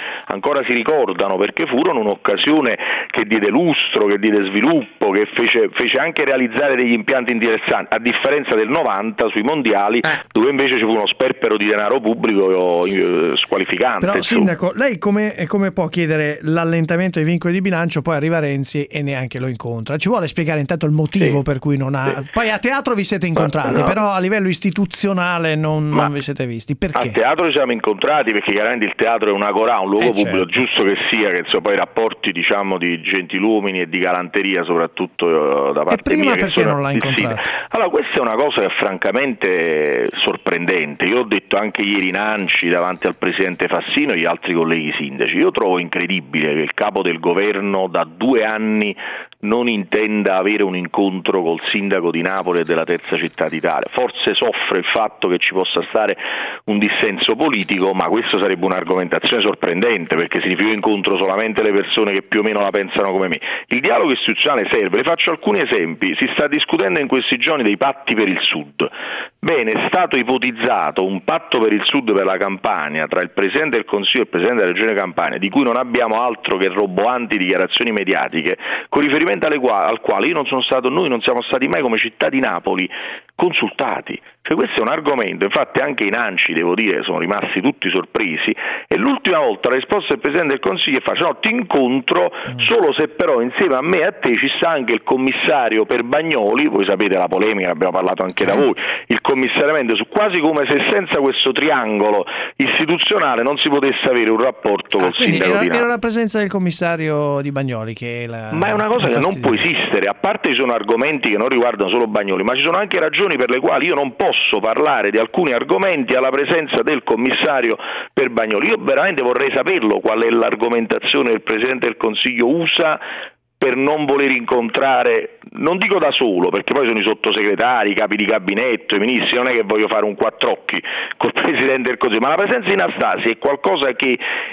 ancora si ricordano, perché furono un'occasione che diede lustro, che diede sviluppo, che fece, fece anche realizzare degli impianti interessanti, a differenza del novanta sui mondiali, eh. dove invece ci fu uno sperpero di denaro pubblico eh, squalificante. Però Sindaco, lei come, come può chiedere l'allentamento dei vincoli di bilancio, poi arriva Renzi e neanche lo incontra? Ci vuole spiegare intanto il motivo sì. per cui non ha... Sì. Poi a teatro vi siete incontrati, no. però a livello istituzionale non, non vi siete visti. Perché? A teatro ci siamo incontrati perché chiaramente il teatro è una agorà, un luogo eh, pubblico, certo. giusto che sia, che insomma, poi i rapporti diciamo di gentiluomini e di galanteria soprattutto da parte e prima mia perché non l'ha incontrato? Allora questa è una cosa che è francamente sorprendente. Io ho detto anche ieri in Anci davanti al presidente Fassino e agli altri colleghi sindaci, io trovo incredibile che il capo del governo da due anni non intenda avere un incontro col sindaco di Napoli e della terza città d'Italia. Forse soffre il fatto che ci possa stare un dissenso politico, ma questo sarebbe un'argomentazione sorprendente, perché significa io incontro solamente le persone che più o meno la pensano come me. Il dialogo istituzionale serve, le faccio alcuni esempi. Si sta discutendo in questi giorni dei patti per il Sud. Bene, è stato ipotizzato un patto per il Sud per la Campania tra il Presidente del Consiglio e il Presidente della Regione Campania, di cui non abbiamo altro che roboanti dichiarazioni mediatiche, con riferimento alle quali, al quale io non sono stato, noi non siamo stati mai come città di Napoli consultati. Cioè questo è un argomento, infatti anche in Anci devo dire sono rimasti tutti sorpresi, e l'ultima volta la risposta del Presidente del Consiglio è facile, no, ti incontro solo se però insieme a me e a te ci sta anche il commissario per Bagnoli, voi sapete la polemica, ne abbiamo parlato anche da voi, il commissariamento, su quasi come se senza questo triangolo istituzionale non si potesse avere un rapporto ah, col sindaco era, di Napoli. Era la presenza del commissario di Bagnoli che è la... Ma è una cosa che non può esistere, a parte ci sono argomenti che non riguardano solo Bagnoli, ma ci sono anche ragioni per le quali io non posso parlare di alcuni argomenti alla presenza del commissario per Bagnoli. Io veramente vorrei saperlo qual è l'argomentazione che il Presidente del Consiglio usa per non voler incontrare, non dico da solo, perché poi sono i sottosegretari, i capi di gabinetto, i ministri, non è che voglio fare un quattr'occhi col Presidente del Consiglio, ma la presenza in Astasi è qualcosa che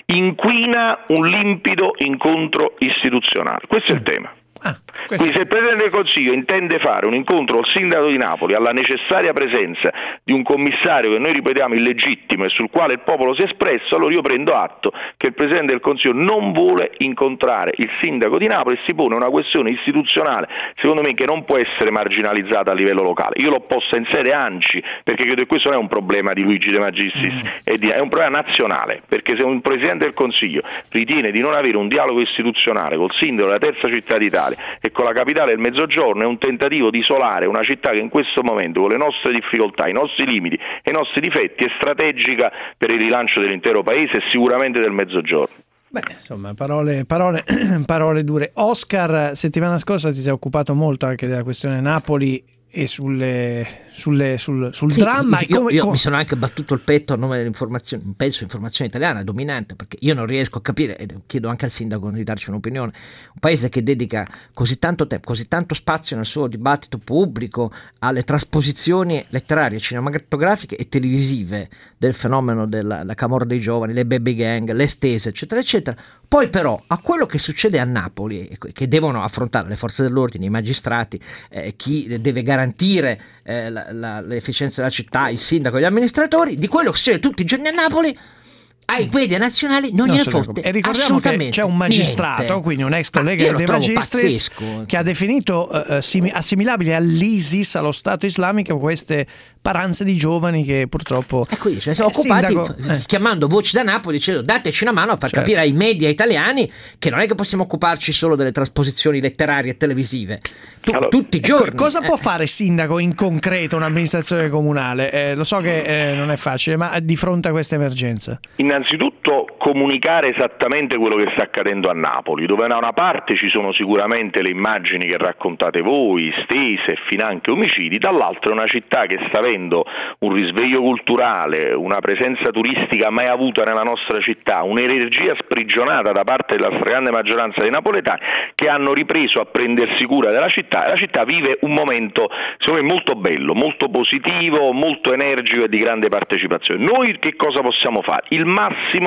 inquina un limpido incontro istituzionale. Questo è il tema. Ah, Quindi se il Presidente del Consiglio intende fare un incontro col Sindaco di Napoli alla necessaria presenza di un commissario che noi ripetiamo illegittimo e sul quale il popolo si è espresso, allora io prendo atto che il Presidente del Consiglio non vuole incontrare il Sindaco di Napoli e si pone una questione istituzionale, secondo me, che non può essere marginalizzata a livello locale. Io l'ho posta in sede Anci perché credo che questo non è un problema di Luigi De Magistris, mm. è, di, è un problema nazionale, perché se un Presidente del Consiglio ritiene di non avere un dialogo istituzionale col Sindaco della terza città d'Italia e con la capitale del Mezzogiorno, è un tentativo di isolare una città che in questo momento, con le nostre difficoltà, i nostri limiti e i nostri difetti, è strategica per il rilancio dell'intero paese e sicuramente del Mezzogiorno. Beh, insomma, parole, parole, parole dure. Oscar, settimana scorsa ti sei occupato molto anche della questione Napoli e sulle, sulle, sul, sul sì, dramma. Io, come, io come... mi sono anche battuto il petto a nome dell'informazione, penso informazione italiana dominante, perché io non riesco a capire, e chiedo anche al sindaco di darci un'opinione, un paese che dedica così tanto tempo, così tanto spazio nel suo dibattito pubblico alle trasposizioni letterarie, cinematografiche e televisive del fenomeno della la camorra dei giovani, le baby gang, le stese, eccetera, eccetera. Poi però a quello che succede a Napoli, che devono affrontare le forze dell'ordine, i magistrati, eh, chi deve garantire eh, la, la, l'efficienza della città, il sindaco, gli amministratori, di quello che succede tutti i giorni a Napoli, ai media nazionali non, non gliene fotte. E ricordiamo che c'è un magistrato, niente. Quindi un ex collega dei Magistris, che ha definito uh, sim- assimilabili all'ISIS, allo Stato islamico, queste paranze di giovani che purtroppo e qui ce ne siamo occupati sindaco, eh. chiamando Voci da Napoli, dicendo dateci una mano a far certo. capire ai media italiani che non è che possiamo occuparci solo delle trasposizioni letterarie e televisive tu, allora, tutti i giorni. Ecco, cosa eh. può fare sindaco in concreto un'amministrazione comunale? Eh, lo so che eh, non è facile, ma di fronte a questa emergenza innanzitutto comunicare esattamente quello che sta accadendo a Napoli, dove da una parte ci sono sicuramente le immagini che raccontate voi, stese e finanche omicidi, dall'altra è una città che sta avendo un risveglio culturale, una presenza turistica mai avuta nella nostra città, un'energia sprigionata da parte della stragrande maggioranza dei napoletani che hanno ripreso a prendersi cura della città, e la città vive un momento secondo me molto bello, molto positivo, molto energico e di grande partecipazione. Noi che cosa possiamo fare? Il massimo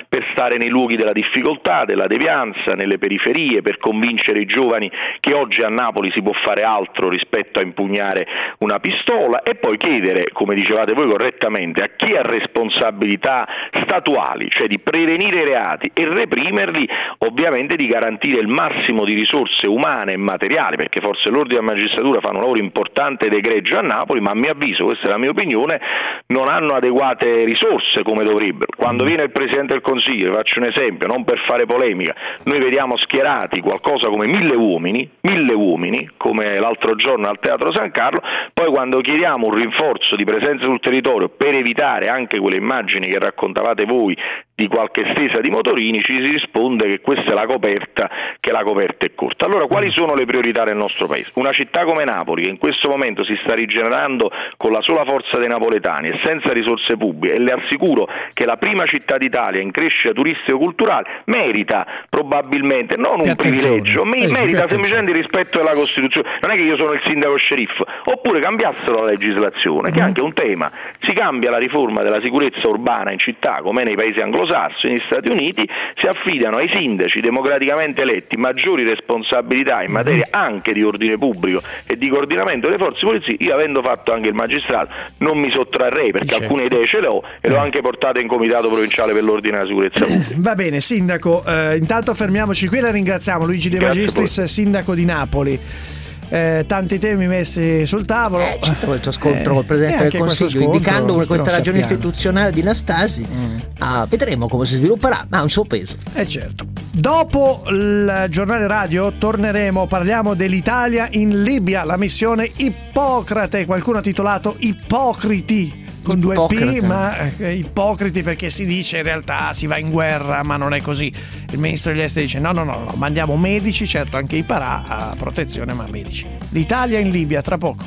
per stare nei luoghi della difficoltà, della devianza, nelle periferie, per convincere i giovani che oggi a Napoli si può fare altro rispetto a impugnare una pistola, e poi chiedere, come dicevate voi correttamente, a chi ha responsabilità statuali, cioè di prevenire i reati e reprimerli, ovviamente di garantire il massimo di risorse umane e materiali, perché forse l'Ordine della Magistratura fanno un lavoro importante ed egregio a Napoli, ma a mio avviso, questa è la mia opinione, non hanno adeguate risorse come dovrebbero. Quando viene il Presidente del Consiglio, faccio un esempio, non per fare polemica, noi vediamo schierati qualcosa come mille uomini, mille uomini, come l'altro giorno al Teatro San Carlo, poi quando chiediamo un rinforzo di presenza sul territorio per evitare anche quelle immagini che raccontavate voi di qualche stesa di motorini, ci si risponde che questa è la coperta, che la coperta è corta. Allora, quali sono le priorità del nostro paese? Una città come Napoli, che in questo momento si sta rigenerando con la sola forza dei napoletani e senza risorse pubbliche, e le assicuro che la prima città d'Italia in crescita turistico-culturale merita probabilmente non un privilegio, mi, eh, merita semplicemente il rispetto della Costituzione. Non è che io sono il sindaco sceriffo, oppure cambiassero la legislazione, che è anche un tema. Si cambia la riforma della sicurezza urbana in città, come nei paesi anglosassoni, negli Stati Uniti, si affidano ai sindaci democraticamente eletti maggiori responsabilità in materia anche di ordine pubblico e di coordinamento delle forze di polizia. Io, avendo fatto anche il magistrato, non mi sottrarrei, perché certo, alcune idee ce le ho e le ho anche portate in comitato provinciale per l'ordine e la sicurezza pubblica. Va bene, sindaco, eh, intanto fermiamoci qui, la ringraziamo. Luigi De Magistris, sindaco di Napoli. Eh, tanti temi messi sul tavolo, eh, c'è questo scontro eh, col Presidente del Consiglio, scontro, indicando questa ragione sappiamo. istituzionale di Nastasi. mm. ah, vedremo come si svilupperà, ma ha un suo peso. Eh certo. Dopo il giornale radio torneremo, parliamo dell'Italia in Libia, la missione Ippocrate, qualcuno ha titolato Ipocriti con due P, ma eh, ipocriti, perché si dice in realtà si va in guerra, ma non è così. Il ministro degli esteri dice no no no, no mandiamo medici, certo anche i parà a protezione, ma medici. L'Italia in Libia tra poco.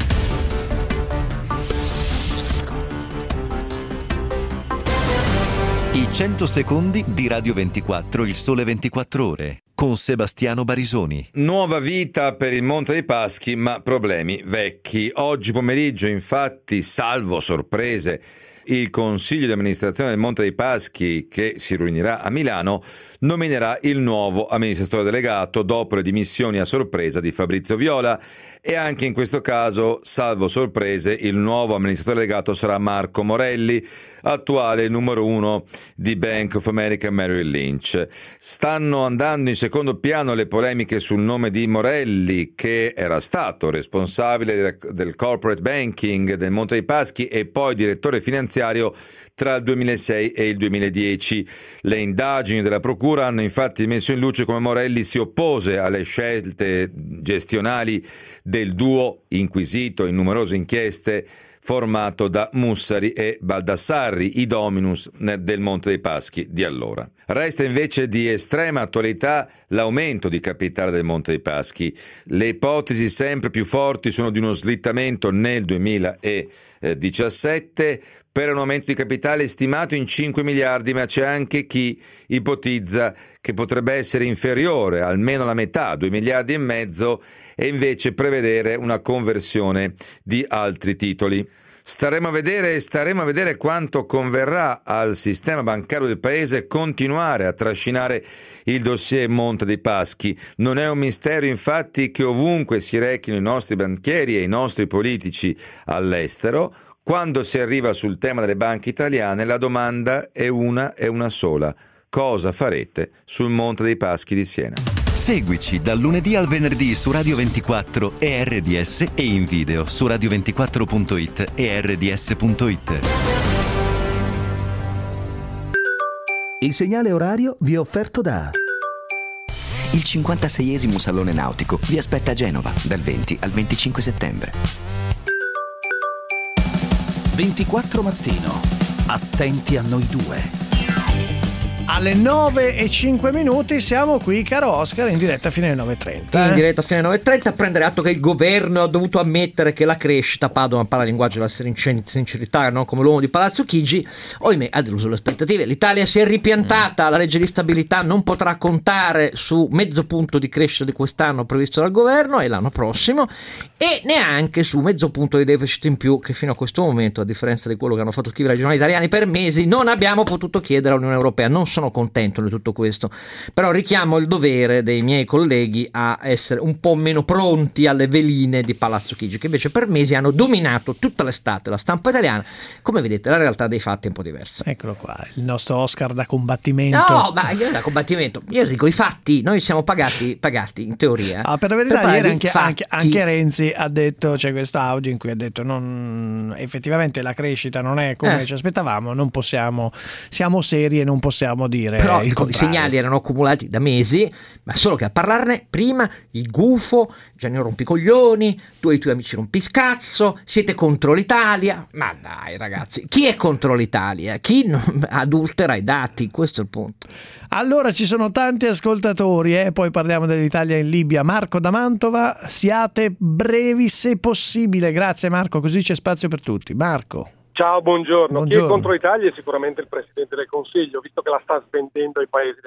I cento secondi di Radio ventiquattro, il sole ventiquattro ore, con Sebastiano Barisoni. Nuova vita per il Monte dei Paschi, ma problemi vecchi. Oggi pomeriggio, infatti, salvo sorprese, il Consiglio di amministrazione del Monte dei Paschi, che si riunirà a Milano, nominerà il nuovo amministratore delegato dopo le dimissioni a sorpresa di Fabrizio Viola, e anche in questo caso, salvo sorprese, il nuovo amministratore delegato sarà Marco Morelli, attuale numero uno di Bank of America Merrill Lynch. Stanno andando in secondo piano le polemiche sul nome di Morelli, che era stato responsabile del corporate banking del Monte dei Paschi e poi direttore finanziario tra il duemilasei e il duemiladieci. Le indagini della procura hanno infatti messo in luce come Morelli si oppose alle scelte gestionali del duo inquisito in numerose inchieste formato da Mussari e Baldassarri, i dominus del Monte dei Paschi di allora. Resta invece di estrema attualità l'aumento di capitale del Monte dei Paschi. Le ipotesi sempre più forti sono di uno slittamento nel duemiladiciassette per un aumento di capitale stimato in cinque miliardi, ma c'è anche chi ipotizza che potrebbe essere inferiore, almeno la metà, due miliardi e mezzo, e invece prevedere una conversione di altri titoli. Staremo a vedere staremo a vedere quanto converrà al sistema bancario del paese continuare a trascinare il dossier Monte dei Paschi. Non è un mistero infatti che ovunque si rechino i nostri banchieri e i nostri politici all'estero, quando si arriva sul tema delle banche italiane la domanda è una e una sola: cosa farete sul Monte dei Paschi di Siena? Seguici dal lunedì al venerdì su Radio ventiquattro e R D S e in video su radio ventiquattro punto it e R D S punto it. Il segnale orario vi è offerto da... Il cinquantaseiesimo Salone Nautico vi aspetta a Genova dal venti al venticinque settembre. ventiquattro mattino. Attenti a noi due. Alle nove e cinque minuti siamo qui, caro Oscar, in diretta fino alle nove e trenta. In eh? diretta fino alle nove e trenta, a prendere atto che il governo ha dovuto ammettere che la crescita, Padoan parla linguaggio della sincerità, no? Come l'uomo di Palazzo Chigi, ohimè ha deluso le aspettative. L'Italia si è ripiantata, la legge di stabilità non potrà contare su mezzo punto di crescita di quest'anno previsto dal governo e l'anno prossimo, e neanche su mezzo punto di deficit in più che fino a questo momento, a differenza di quello che hanno fatto scrivere ai giornali italiani per mesi, non abbiamo potuto chiedere all'Unione Europea. Non sono contento di tutto questo, però richiamo il dovere dei miei colleghi a essere un po' meno pronti alle veline di Palazzo Chigi, che invece per mesi hanno dominato tutta l'estate la stampa italiana. Come vedete, la realtà dei fatti è un po' diversa. Eccolo qua, il nostro Oscar da combattimento. No, ma io da combattimento, io dico i fatti, noi siamo pagati, pagati in teoria. Ah, per la verità, per ieri anche, anche, anche Renzi ha detto, c'è questo audio in cui ha detto non, effettivamente la crescita non è come Eh. ci aspettavamo, non possiamo, siamo seri e non possiamo dire Però il i contrario. segnali erano accumulati da mesi, ma solo che a parlarne prima il gufo, Gianni Rompicoglioni, tu e i tuoi amici rompiscazzo, siete contro l'Italia. Ma dai ragazzi, chi è contro l'Italia? Chi non adultera i dati? Questo è il punto. Allora ci sono tanti ascoltatori, eh? Poi parliamo dell'Italia in Libia. Marco da Mantova, siate brevi se possibile. Grazie Marco, così c'è spazio per tutti. Marco. Ciao, buongiorno. Buongiorno. Chi è contro l'Italia è sicuramente il Presidente del Consiglio, visto che la sta svendendo ai paesi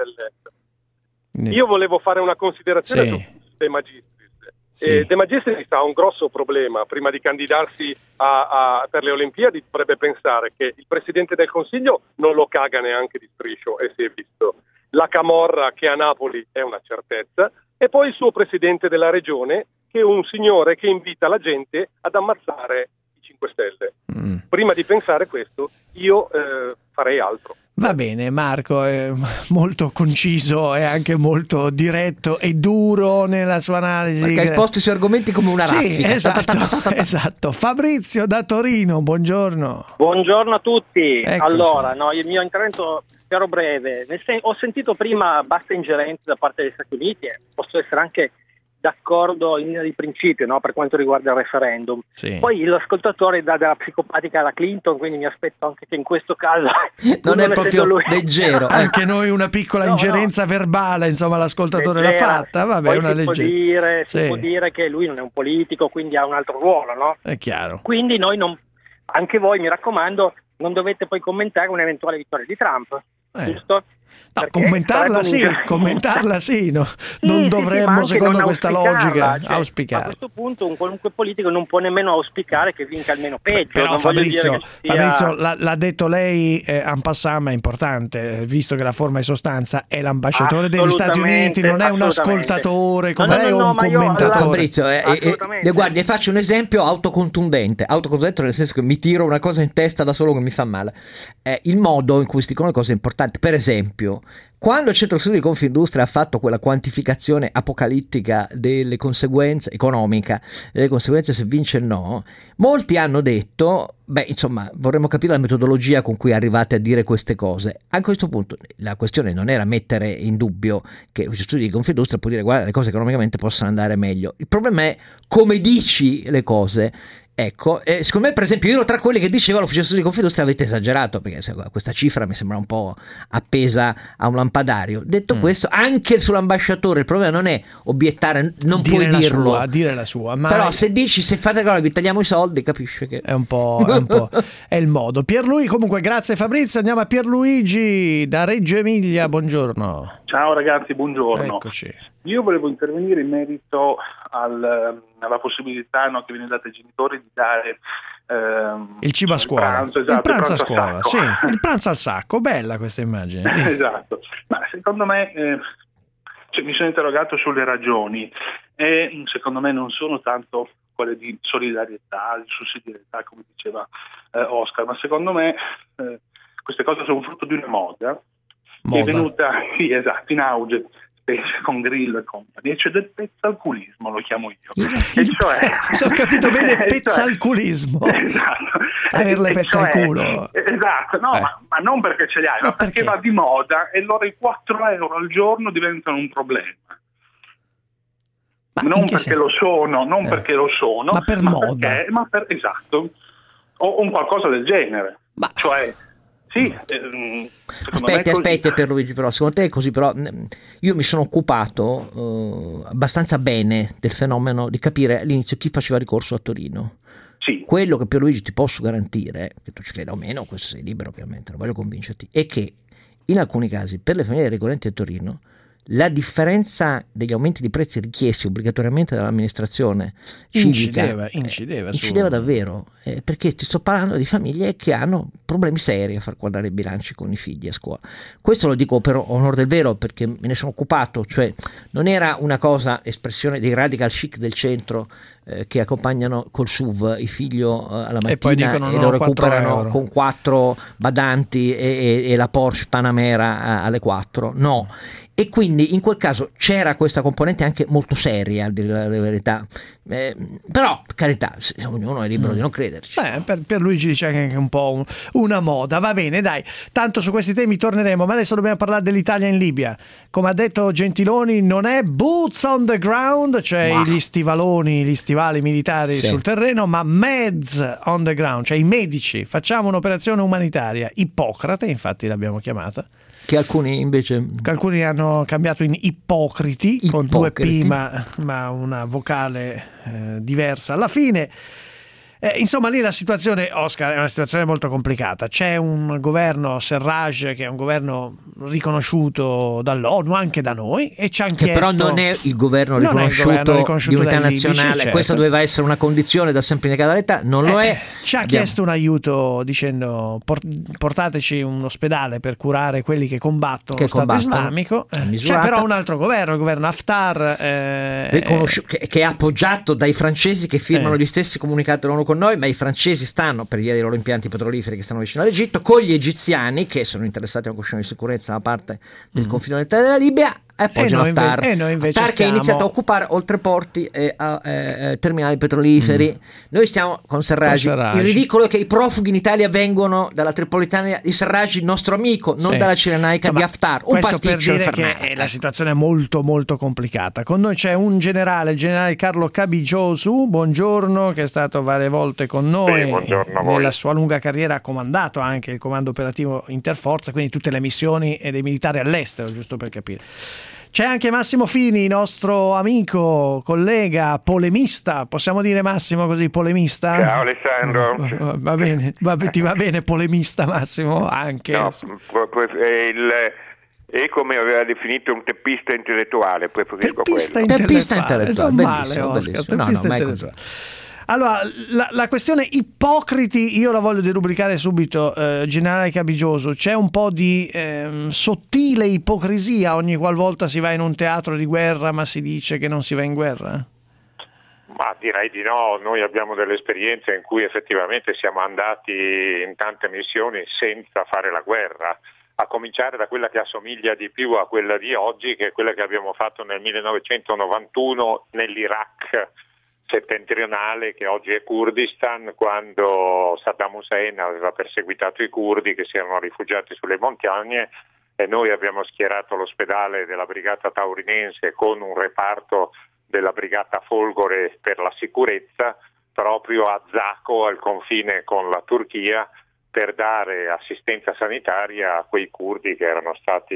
dell'est. Io volevo fare una considerazione Sì. su De Magistris. Sì. Eh, De Magistris ha un grosso problema. Prima di candidarsi a, a, per le Olimpiadi dovrebbe pensare che il Presidente del Consiglio non lo caga neanche di striscio, e si è visto. La camorra che a Napoli è una certezza, e poi il suo Presidente della Regione, che è un signore che invita la gente ad ammazzare i cinque Stelle. Mm. Prima di pensare questo, io eh, farei altro. Va bene, Marco è molto conciso e anche molto diretto e duro nella sua analisi. Perché hai esposto i suoi argomenti come una Sì, raffica. esatto, esatto. Fabrizio da Torino, buongiorno. Buongiorno a tutti. Eccoci. Allora, no, il mio intervento sarò breve. Nel sen- ho sentito prima bassa ingerenza da parte degli Stati Uniti, e posso essere anche d'accordo in linea di principio, no, per quanto riguarda il referendum. Sì. Poi l'ascoltatore dà della psicopatica alla Clinton, quindi mi aspetto anche che in questo caso Non è essendo proprio lui- leggero. Anche noi una piccola No, ingerenza verbale, insomma, l'ascoltatore l'ha leggera. fatta. Vabbè, Poi una si può leggera. dire, si Sì, può dire che lui non è un politico, quindi ha un altro ruolo, no? è chiaro. Quindi noi non, anche voi, mi raccomando, non dovete poi commentare un'eventuale vittoria di Trump, Eh. giusto? No, Perché commentarla sarebbe sì, un'ingerenza. commentarla sì, no. Sì, non sì, dovremmo, sì, ma anche secondo non questa auspicarla, logica, cioè, auspicare. A questo punto un qualunque politico non può nemmeno auspicare che vinca almeno peggio. Però non voglio Fabrizio, dire che sia- Fabrizio l'ha, l'ha detto lei eh, en passant, ma è importante, eh, visto che la forma e sostanza è l'ambasciatore degli Stati Uniti, non è un assolutamente. ascoltatore come No, no, lei no, o no, un ma io commentatore. alla- Fabrizio, eh, eh, Assolutamente. eh, guardi, faccio un esempio autocontundente, autocontundente nel senso che mi tiro una cosa in testa da solo che mi fa male. Eh, il modo in cui si dicono le cose è importante. Per esempio, quando il Centro Studi di Confindustria ha fatto quella quantificazione apocalittica delle conseguenze economica, delle conseguenze se vince il no, molti hanno detto, beh, insomma, vorremmo capire la metodologia con cui arrivate a dire queste cose. A questo punto la questione non era mettere in dubbio che il Studi di Confindustria può dire guarda, le cose economicamente possono andare meglio. Il problema è come dici le cose. Ecco, eh, secondo me per esempio io ero tra quelli che diceva l'ufficio studi di Confindustria avete esagerato, perché se, questa cifra mi sembra un po' appesa a un lampadario. Detto Mm. questo, anche sull'ambasciatore il problema non è obiettare, non dire puoi la dirlo, sua, dire la sua, ma però se dici se fate cosa vi tagliamo i soldi, capisci che è un po', è un po' è il modo. Pierluigi, comunque grazie Fabrizio, andiamo a Pierluigi da Reggio Emilia, buongiorno. Ciao ragazzi, buongiorno. Eccoci. Io volevo intervenire in merito al, alla possibilità, no, che viene data ai genitori di dare ehm, Il cibo a scuola, pranzo, esatto, il pranzo a il pranzo scuola, a sacco. sì, il pranzo al sacco, bella questa immagine. Esatto, ma secondo me eh, cioè, mi sono interrogato sulle ragioni e secondo me non sono tanto quelle di solidarietà, di sussidiarietà come diceva eh, Oscar, ma secondo me eh, queste cose sono frutto di una moda, Moda. che è venuta sì, esatto, in auge specie con Grillo e compagnia, cioè del pezzalculismo lo chiamo io. E cioè, Se ho capito bene, cioè- pezzalculismo. Esatto. Avere le E pezze al cioè- culo. Esatto, no, Eh. ma, ma non perché ce li hai, ma, perché? va di moda e allora i quattro euro al giorno diventano un problema. Ma non in che perché senso? lo sono, non Eh. perché lo sono, Ma per moda. perché- ma per, esatto, o un qualcosa del genere. Ma- Cioè, Sì, ehm, aspetti, aspetti Pierluigi, però secondo te è così? Però io mi sono occupato eh, abbastanza bene del fenomeno di capire all'inizio chi faceva ricorso a Torino. Sì. Quello che Pierluigi ti posso garantire, che tu ci creda o meno, questo sei libero ovviamente, non voglio convincerti, è che in alcuni casi per le famiglie ricorrenti a Torino la differenza degli aumenti di prezzi richiesti obbligatoriamente dall'amministrazione civica incideva, incideva, eh, su... incideva davvero, eh, perché ti sto parlando di famiglie che hanno problemi seri a far quadrare i bilanci con i figli a scuola. Questo lo dico per onor del vero perché me ne sono occupato, cioè non era una cosa espressione dei radical chic del centro eh, che accompagnano col S U V il figlio eh, alla mattina e, poi dicono, e no, lo recuperano euro. con quattro badanti e, e, e la Porsche Panamera a, alle quattro, no. E quindi in quel caso c'era questa componente anche molto seria, a dire la verità. Eh, però, per carità, ognuno è libero mm. di non crederci. Beh, per, per Luigi dice che è un po' un, una moda. Va bene, dai. Tanto su questi temi torneremo, ma adesso dobbiamo parlare dell'Italia in Libia. Come ha detto Gentiloni, non è boots on the ground, cioè ma. gli stivaloni, gli stivali militari sì. sul terreno, ma meds on the ground, cioè i medici. Facciamo un'operazione umanitaria. Ippocrate, infatti l'abbiamo chiamata. Che alcuni invece che alcuni hanno cambiato in ipocriti, ipocriti. con due P ma, ma una vocale eh, diversa alla fine. Eh, insomma, lì la situazione, Oscar, è una situazione molto complicata. C'è un governo Serraj che è un governo riconosciuto dall'ONU, anche da noi, e ci hanno che chiesto. però non è il governo riconosciuto, il governo riconosciuto di unità nazionale. Libici, certo. Questa doveva essere una condizione da sempre negata dall'età, non lo eh, è. Ci ha Abbiamo... chiesto un aiuto dicendo portateci un ospedale per curare quelli che combattono che lo Stato islamico. C'è però un altro governo, il governo Haftar, eh, Riconosci- che, che è appoggiato dai francesi che firmano eh. gli stessi comunicati dell'ONU con noi, ma i francesi stanno, per via dei loro impianti petroliferi che stanno vicino all'Egitto, con gli egiziani che sono interessati a una questione di sicurezza da parte del mm-hmm. confine orientale della Libia, e appoggiano Haftar. E noi invece Haftar che ha iniziato a occupare oltre porti e a, eh, terminali petroliferi. Mm. Noi stiamo con Serraj. con Serraj. Il ridicolo è che i profughi in Italia vengono dalla Tripolitania di Serraj, il nostro amico, non sì. dalla Cirenaica Insomma, di Haftar. Un pasticcio per dire infernale. che la situazione è molto molto complicata. Con noi c'è un generale, il generale Carlo Cabigiosu, buongiorno, che è stato varie volte con noi. Sì, buongiorno a voi. Nella sua lunga carriera ha comandato anche il comando operativo Interforza, quindi tutte le missioni e dei militari all'estero, giusto per capire. C'è anche Massimo Fini, nostro amico, collega, polemista, possiamo dire Massimo così, polemista? Ciao Alessandro. Va, va bene, va, ti va bene polemista Massimo anche? No, il, è come aveva definito un teppista intellettuale, poi teppista intellettuale, teppista intellettuale, non bellissimo, male Oscar, bellissimo. teppista no, no, intellettuale. Allora, la, la questione ipocriti io la voglio derubricare subito, eh, generale Cabigiosu. C'è un po' di eh, sottile ipocrisia ogni qualvolta si va in un teatro di guerra ma si dice che non si va in guerra? Ma direi di no, noi abbiamo delle esperienze in cui effettivamente siamo andati in tante missioni senza fare la guerra, a cominciare da quella che assomiglia di più a quella di oggi, che è quella che abbiamo fatto nel millenovecentonovantuno nell'Iraq settentrionale, che oggi è Kurdistan, quando Saddam Hussein aveva perseguitato i curdi che si erano rifugiati sulle montagne, e noi abbiamo schierato l'ospedale della brigata taurinense con un reparto della brigata Folgore per la sicurezza proprio a Zako, al confine con la Turchia, per dare assistenza sanitaria a quei curdi che erano stati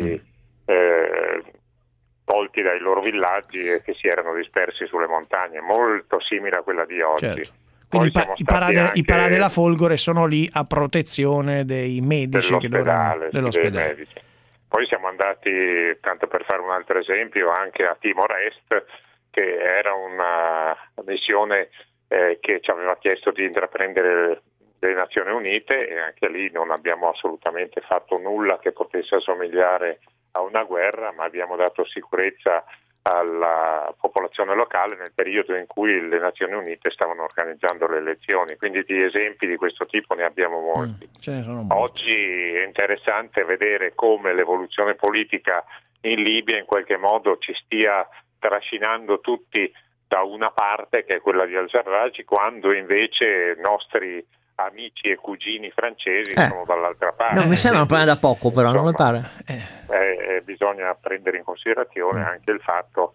eh, tolti dai loro villaggi e che si erano dispersi sulle montagne, molto simile a quella di oggi. Certo. Quindi i, pa- i, parade, i parade della Folgore sono lì a protezione dei medici dell'ospedale, che dell'ospedale. Dei medici. Poi siamo andati, tanto per fare un altro esempio, anche a Timor Est, che era una missione eh, che ci aveva chiesto di intraprendere le Nazioni Unite, e anche lì non abbiamo assolutamente fatto nulla che potesse assomigliare a una guerra, ma abbiamo dato sicurezza alla popolazione locale nel periodo in cui le Nazioni Unite stavano organizzando le elezioni, quindi di esempi di questo tipo ne abbiamo molti. Mm, ce ne sono molti. Oggi è interessante vedere come l'evoluzione politica in Libia in qualche modo ci stia trascinando tutti da una parte, che è quella di al-Sarraj, quando invece nostri amici e cugini francesi eh. sono dall'altra parte. No, mi sembra un problema da poco, però. Insomma, non mi pare. Eh. Eh, bisogna prendere in considerazione mm. anche il fatto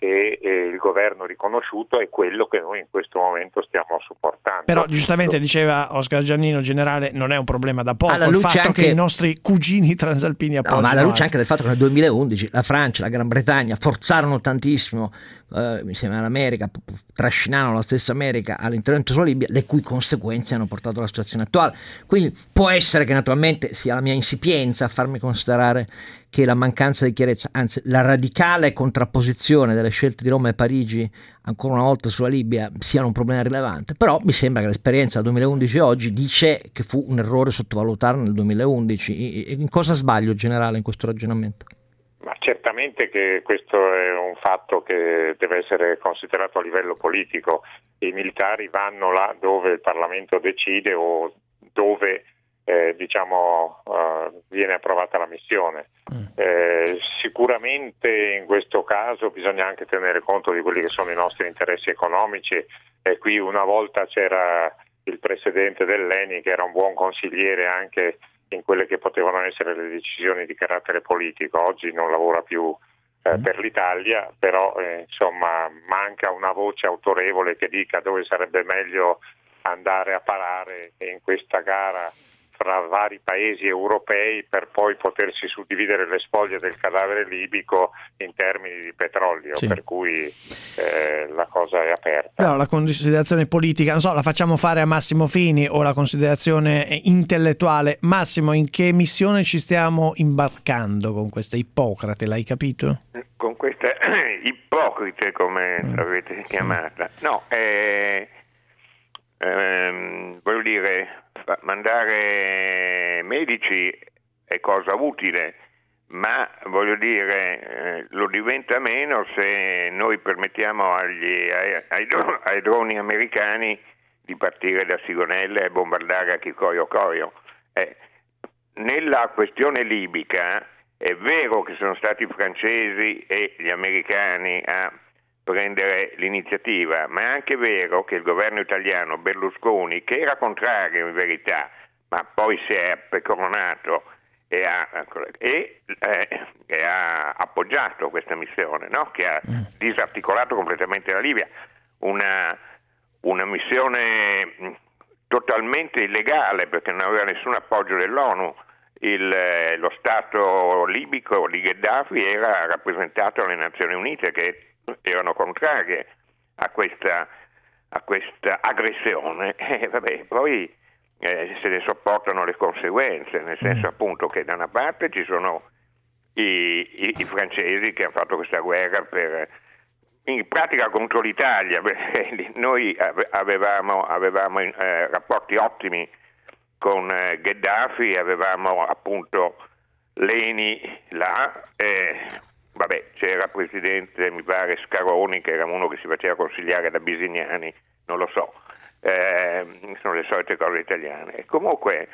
che eh, il governo riconosciuto è quello che noi in questo momento stiamo supportando. Però giustamente diceva Oscar Giannino, generale, non è un problema da poco alla il luce fatto anche... che i nostri cugini transalpini appoggiano. No, ma alla luce anche del fatto che nel duemilaundici la Francia, la Gran Bretagna forzarono tantissimo, eh, insieme all'America, trascinarono la stessa America all'intervento sulla Libia, le cui conseguenze hanno portato alla situazione attuale. Quindi può essere che naturalmente sia la mia insipienza a farmi considerare che la mancanza di chiarezza, anzi la radicale contrapposizione delle scelte di Roma e Parigi ancora una volta sulla Libia siano un problema rilevante, però mi sembra che l'esperienza del duemilaundici oggi dice che fu un errore sottovalutarla nel duemilaundici. In cosa sbaglio, generale, in questo ragionamento? Ma certamente che questo è un fatto che deve essere considerato a livello politico. I militari vanno là dove il Parlamento decide o dove Eh, diciamo uh, viene approvata la missione. Eh, sicuramente in questo caso bisogna anche tenere conto di quelli che sono i nostri interessi economici, e qui una volta c'era il presidente dell'Eni che era un buon consigliere anche in quelle che potevano essere le decisioni di carattere politico. Oggi non lavora più eh, per l'Italia, però eh, insomma manca una voce autorevole che dica dove sarebbe meglio andare a parare in questa gara fra vari paesi europei per poi potersi suddividere le spoglie del cadavere libico in termini di petrolio, sì. Per cui eh, la cosa è aperta. No, la considerazione politica, non so, la facciamo fare a Massimo Fini o la considerazione intellettuale. Massimo, in che missione ci stiamo imbarcando con questa Ippocrate, l'hai capito? Con questa Ipocrite, come mm. l'avete chiamata. No, eh, ehm, voglio dire, mandare medici è cosa utile, ma voglio dire eh, lo diventa meno se noi permettiamo agli, ai, ai, ai droni americani di partire da Sigonella e bombardare a Chicoio Coio. Eh, nella questione libica è vero che sono stati i francesi e gli americani a prendere l'iniziativa, ma è anche vero che il governo italiano Berlusconi, che era contrario in verità, ma poi si è peperonato e ha, e, eh, e ha appoggiato questa missione, no? Che ha disarticolato completamente la Libia, una, una missione totalmente illegale perché non aveva nessun appoggio dell'ONU. Il, lo Stato libico di Gheddafi era rappresentato alle Nazioni Unite, che erano contrarie a questa, a questa aggressione, e vabbè, poi eh, se ne sopportano le conseguenze, nel senso appunto che da una parte ci sono i, i, i francesi che hanno fatto questa guerra per, in pratica contro l'Italia, perché noi avevamo, avevamo eh, rapporti ottimi con eh, Gheddafi, avevamo appunto l'Eni là, eh, vabbè, c'era il presidente, mi pare, Scaroni, che era uno che si faceva consigliare da Bisignani, non lo so, eh, sono le solite cose italiane. E comunque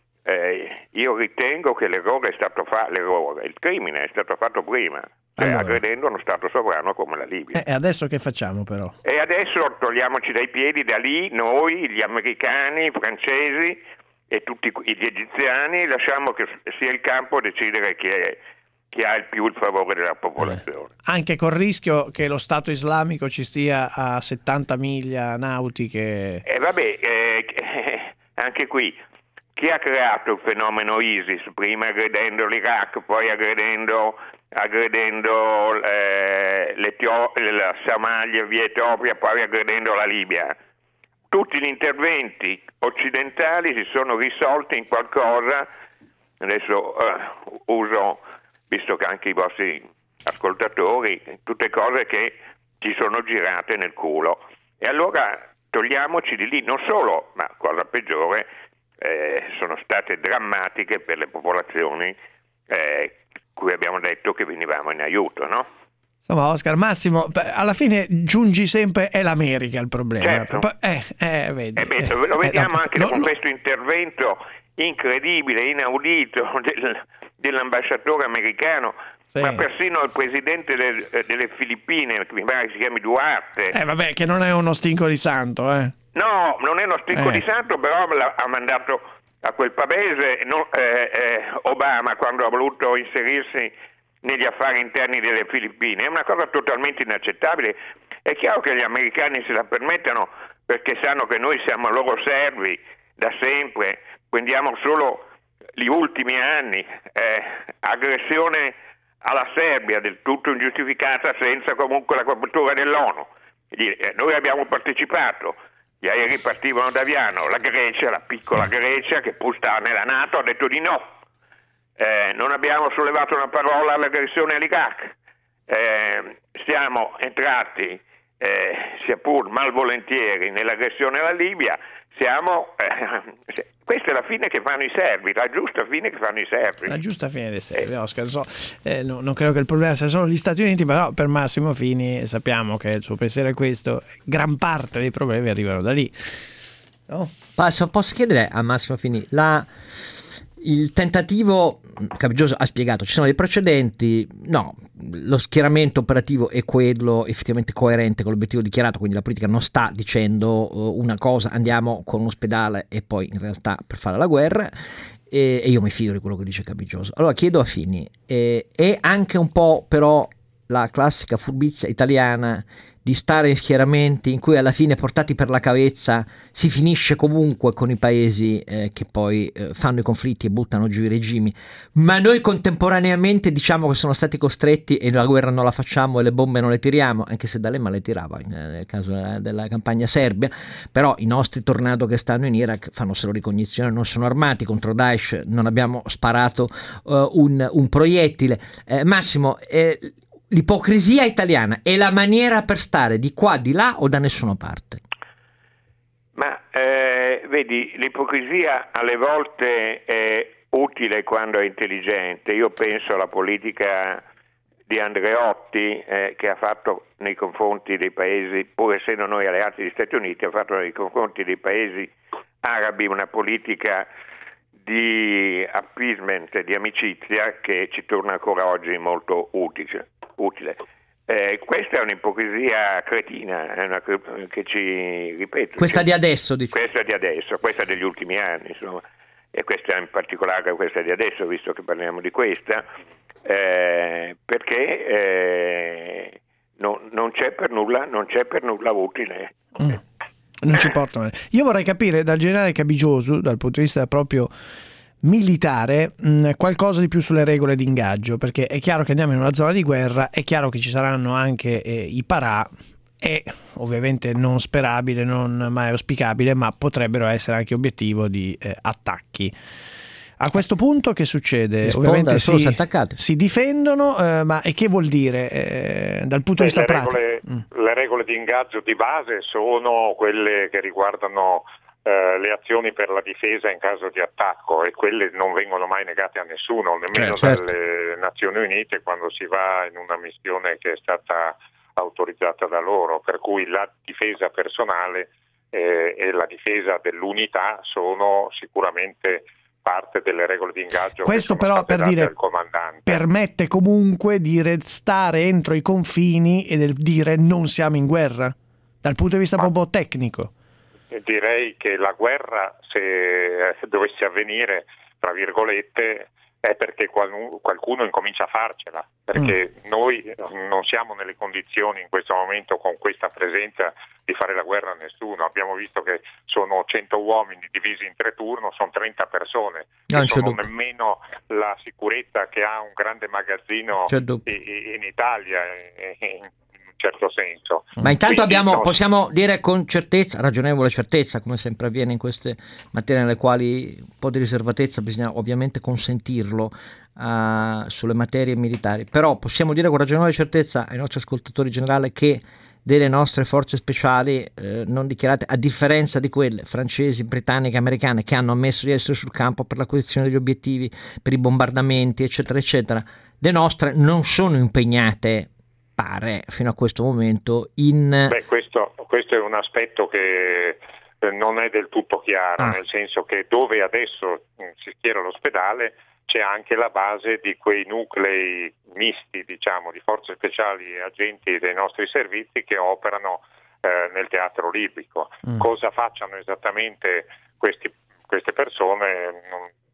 eh, io ritengo che l'errore è stato fatto, l'errore, il crimine è stato fatto prima, cioè allora, aggredendo uno Stato sovrano come la Libia. E adesso che facciamo però? E adesso togliamoci dai piedi da lì, noi, gli americani, i francesi e tutti gli egiziani, lasciamo che sia il campo a decidere chi è chi ha il più il favore della popolazione. Eh. Anche col rischio che lo Stato islamico ci stia a settanta miglia nautiche. E eh, vabbè, eh, anche qui, chi ha creato il fenomeno ISIS, prima aggredendo l'Iraq, poi aggredendo, aggredendo eh, la Somalia via Etiopia, poi aggredendo la Libia? Tutti gli interventi occidentali si sono risolti in qualcosa, adesso uh, uso, visto che anche i vostri ascoltatori, tutte cose che ci sono girate nel culo. E allora togliamoci di lì, non solo, ma cosa peggiore, eh, sono state drammatiche per le popolazioni eh, cui abbiamo detto che venivamo in aiuto, no? Insomma, Oscar, Massimo, alla fine giungi sempre, è l'America il problema. Certo. Eh, eh, vedi, eh beh, lo vediamo eh, anche no, con no. questo intervento incredibile, inaudito del, dell'ambasciatore americano, sì. Ma persino il presidente del, delle Filippine, che mi pare che si chiami Duarte. Eh vabbè, che non è uno stinco di santo, eh. No, non è uno stinco eh. di santo, però ha mandato a quel pavese no, eh, eh, Obama, quando ha voluto inserirsi negli affari interni delle Filippine, è una cosa totalmente inaccettabile. È chiaro che gli americani se la permettono perché sanno che noi siamo loro servi da sempre, prendiamo solo gli ultimi anni, eh, aggressione alla Serbia del tutto ingiustificata senza comunque la copertura dell'ONU. Eh, noi abbiamo partecipato, gli aerei partivano da Viano, la Grecia, la piccola Grecia che pur sta nella NATO ha detto di no, eh, non abbiamo sollevato una parola all'aggressione all'Iraq, eh, siamo entrati eh, sia pur malvolentieri nell'aggressione alla Libia, siamo eh, questa è la fine che fanno i serbi, la giusta fine che fanno i serbi. La giusta fine dei serbi, Oscar. So, eh, no, non credo che il problema sia solo gli Stati Uniti, però per Massimo Fini sappiamo che il suo pensiero è questo, gran parte dei problemi arrivano da lì. No? Posso, posso chiedere a Massimo Fini, la, il tentativo, Capigioso ha spiegato, ci sono dei precedenti, no, lo schieramento operativo è quello effettivamente coerente con l'obiettivo dichiarato, quindi la politica non sta dicendo uh, una cosa, andiamo con un ospedale e poi in realtà per fare la guerra, e, e io mi fido di quello che dice Capigioso. Allora chiedo a Fini, eh, è anche un po' però la classica furbizia italiana di stare in schieramenti in cui alla fine, portati per la cavezza, si finisce comunque con i paesi eh, che poi eh, fanno i conflitti e buttano giù i regimi, ma noi contemporaneamente diciamo che sono stati costretti e la guerra non la facciamo e le bombe non le tiriamo, anche se D'Alema le tirava eh, nel caso della, della campagna serbia, però i nostri tornado che stanno in Iraq fanno solo ricognizione, non sono armati, contro Daesh non abbiamo sparato uh, un, un proiettile. eh, Massimo, eh, l'ipocrisia italiana è la maniera per stare di qua, di là o da nessuna parte? Ma eh, vedi, l'ipocrisia alle volte è utile quando è intelligente. Io penso alla politica di Andreotti eh, che ha fatto nei confronti dei paesi, pur essendo noi alleati degli Stati Uniti, ha fatto nei confronti dei paesi arabi una politica di appeasement, di amicizia che ci torna ancora oggi molto utile. utile. Eh, questa è un'ipocrisia cretina, è una, che ci ripeto. Questa cioè, di adesso, dico. Questa di adesso, questa degli ultimi anni, insomma, e questa in particolare questa di adesso, visto che parliamo di questa, eh, perché eh, no, non c'è per nulla, non c'è per nulla utile. Mm. Non ci portano. Io vorrei capire dal generale Capigioso, dal punto di vista proprio militare, mh, qualcosa di più sulle regole di ingaggio, perché è chiaro che andiamo in una zona di guerra, è chiaro che ci saranno anche eh, i parà, è ovviamente non sperabile, non mai auspicabile, ma potrebbero essere anche obiettivo di eh, attacchi. A questo punto che succede? Risponda, ovviamente si, si, si difendono, eh, ma e che vuol dire eh, dal punto Beh, di vista le pratico? Regole, mm. Le regole di ingaggio di base sono quelle che riguardano eh, le azioni per la difesa in caso di attacco, e quelle non vengono mai negate a nessuno, nemmeno certo. dalle Nazioni Unite quando si va in una missione che è stata autorizzata da loro, per cui la difesa personale eh, e la difesa dell'unità sono sicuramente parte delle regole di ingaggio. Questo però per dire permette comunque di restare entro i confini e del dire non siamo in guerra dal punto di vista Ma proprio tecnico. Direi che la guerra, se dovesse avvenire tra virgolette, è perché qualcuno incomincia a farcela, perché mm. noi non siamo nelle condizioni in questo momento, con questa presenza, di fare la guerra a nessuno. Abbiamo visto che sono cento uomini divisi in tre turni, sono trenta persone, non sono nemmeno la sicurezza che ha un grande magazzino in Italia, in un certo senso. Ma intanto Quindi abbiamo, no, possiamo dire con certezza, ragionevole certezza, come sempre avviene in queste materie nelle quali un po' di riservatezza bisogna ovviamente consentirlo uh, sulle materie militari, però possiamo dire con ragionevole certezza ai nostri ascoltatori in generale che delle nostre forze speciali eh, non dichiarate, a differenza di quelle francesi, britanniche, americane che hanno ammesso di essere sul campo per l'acquisizione degli obiettivi, per i bombardamenti eccetera eccetera, le nostre non sono impegnate, pare fino a questo momento, in... Beh, questo, questo è un aspetto che non è del tutto chiaro, ah. nel senso che dove adesso si schiera l'ospedale c'è anche la base di quei nuclei misti, diciamo, di forze speciali e agenti dei nostri servizi che operano eh, nel teatro libico. Mm. Cosa facciano esattamente questi, queste persone non,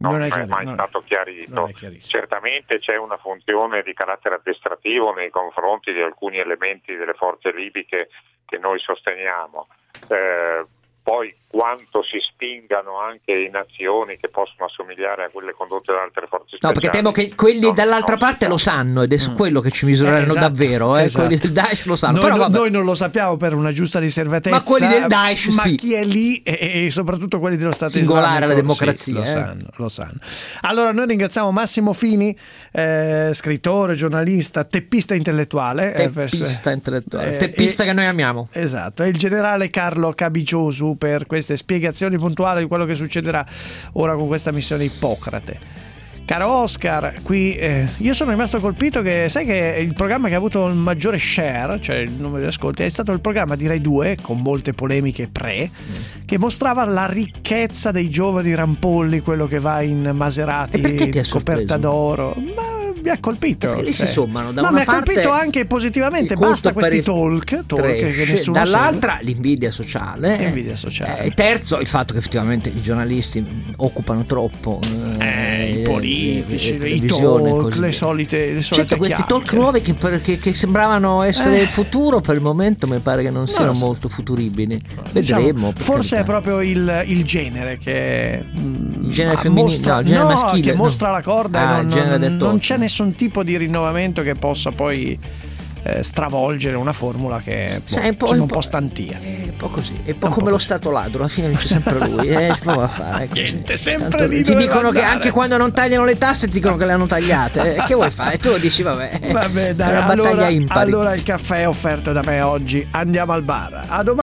non, non è, è chiaro, mai non stato chiarito. Certamente c'è una funzione di carattere addestrativo nei confronti di alcuni elementi delle forze libiche che noi sosteniamo. Eh, poi quanto si spingano anche in azioni che possono assomigliare a quelle condotte da altre forze speciali. No, perché temo che quelli non, dall'altra non parte lo sanno ed è su Mm. quello che ci misureranno Eh, esatto, davvero, eh. esatto. Quelli del Daesh lo sanno. Noi, Però, no- vabbè. noi non lo sappiamo per una giusta riservatezza, Ma quelli del Daesh ma sì. chi è lì e, e soprattutto quelli dello Stato Singolare islamico la democrazia, sì, lo eh. sanno, lo sanno. Allora noi ringraziamo Massimo Fini, eh, scrittore, giornalista, teppista intellettuale, eh, per- Teppista intellettuale, eh, teppista e- che noi amiamo. Esatto, e il generale Carlo Cabiciosu per queste spiegazioni puntuali di quello che succederà ora con questa missione Ippocrate. Caro Oscar, qui eh, io sono rimasto colpito che sai che il programma che ha avuto il maggiore share, cioè il numero di ascolti, è stato il programma di Rai due, con molte polemiche pre, Mm. che mostrava la ricchezza dei giovani rampolli, quello che va in Maserati, E perché ti ha coperta sorpreso? d'oro. Ma mi ha colpito. Perché lì si cioè. sommano da Ma una mi ha parte colpito anche positivamente. il culto Basta per questi il talk, talk trash, che nessuno dall'altra segue. l'invidia sociale, Invidia sociale. Eh, terzo il fatto che effettivamente i giornalisti occupano troppo Eh, i politici, le i televisioni e talk, così le via. solite, le solite Certo, questi talk chiacchiere. nuovi che, per- che- che sembravano essere Eh. il futuro, per il momento mi pare che non siano lo so. molto futuribili. Diciamo, Vedremo. per forse carità. è proprio il, il genere che mm, Il genere ah, femminile, mostra, no, il genere no, maschile, che no. mostra la corda Ah, e il non, genere del non talk. c'è nessun tipo di rinnovamento che possa poi eh, stravolgere una formula che boh, Sai, un po'- sembra un un po' po'- stantia. È un po' così, è un po' come lo stato ladro, alla fine vince sempre lui. Eh, ci prova a fare. Niente, sempre Tanto lì ti dove dicono che andare. anche quando non tagliano le tasse ti dicono che le hanno tagliate. Eh, che vuoi fare? E tu dici vabbè. Vabbè, dai, è una battaglia allora, impari. allora il caffè è offerto da me oggi. Andiamo al bar. A domani.